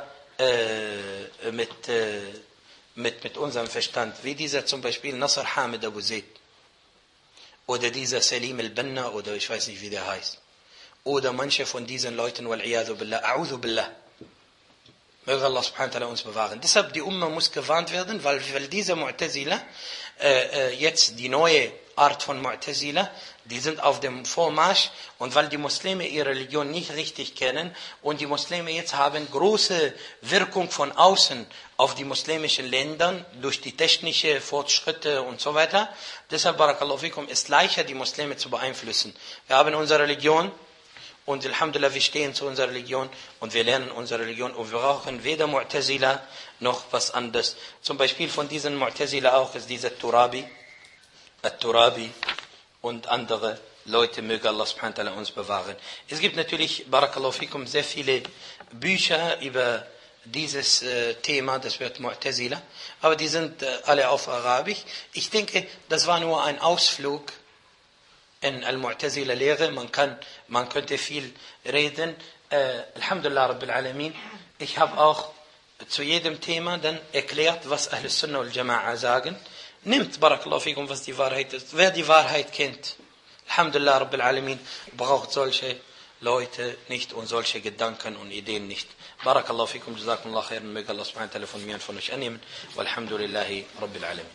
mit unserem Verstand, wie dieser zum Beispiel Nasr Hamid Abu Zaid oder dieser Salim al-Banna oder ich weiß nicht, wie der heißt. Oder manche von diesen Leuten, wal-iyadhu billah, a'udhu billah. Möge Allah subhanahu wa ta'ala uns bewahren. Deshalb, die Umma muss gewarnt werden, weil diese Mu'tazila, jetzt die neue Art von Mu'tazila, die sind auf dem Vormarsch und weil die Muslime ihre Religion nicht richtig kennen und die Muslime jetzt haben große Wirkung von außen auf die muslimischen Länder durch die technische Fortschritte und so weiter. Deshalb, barakallahu fikum, ist leichter, die Muslime zu beeinflussen. Wir haben unsere Religion und Alhamdulillah, wir stehen zu unserer Religion und wir lernen unsere Religion und wir brauchen weder Mu'tazila noch was anderes. Zum Beispiel von diesen Mu'tazila auch ist dieser Turabi und andere Leute, möge Allah subhanahu wa ta'ala uns bewahren. Es gibt natürlich, barakallahu fikum, sehr viele Bücher über dieses Thema, das wird Mu'tazila, aber die sind alle auf Arabisch. Ich denke, das war nur ein Ausflug in Al-Mu'tazila-Lehre. Man könnte viel reden. Alhamdulillah Rabbil Alamin. Ich habe auch zu jedem Thema dann erklärt, was Ahlus Sunnah wal Jama'a sagen. Nimmt, barakallahu fikum, was die Wahrheit ist. Wer die Wahrheit kennt, Alhamdulillah Rabbil Alamin, braucht solche Leute nicht und solche Gedanken und Ideen nicht. Barakallahu fikum, jazakumullah khairan, möge Allah subhanahu wa ta'ala von mir und von euch annehmen. Walhamdulillahi Rabbil Alamin.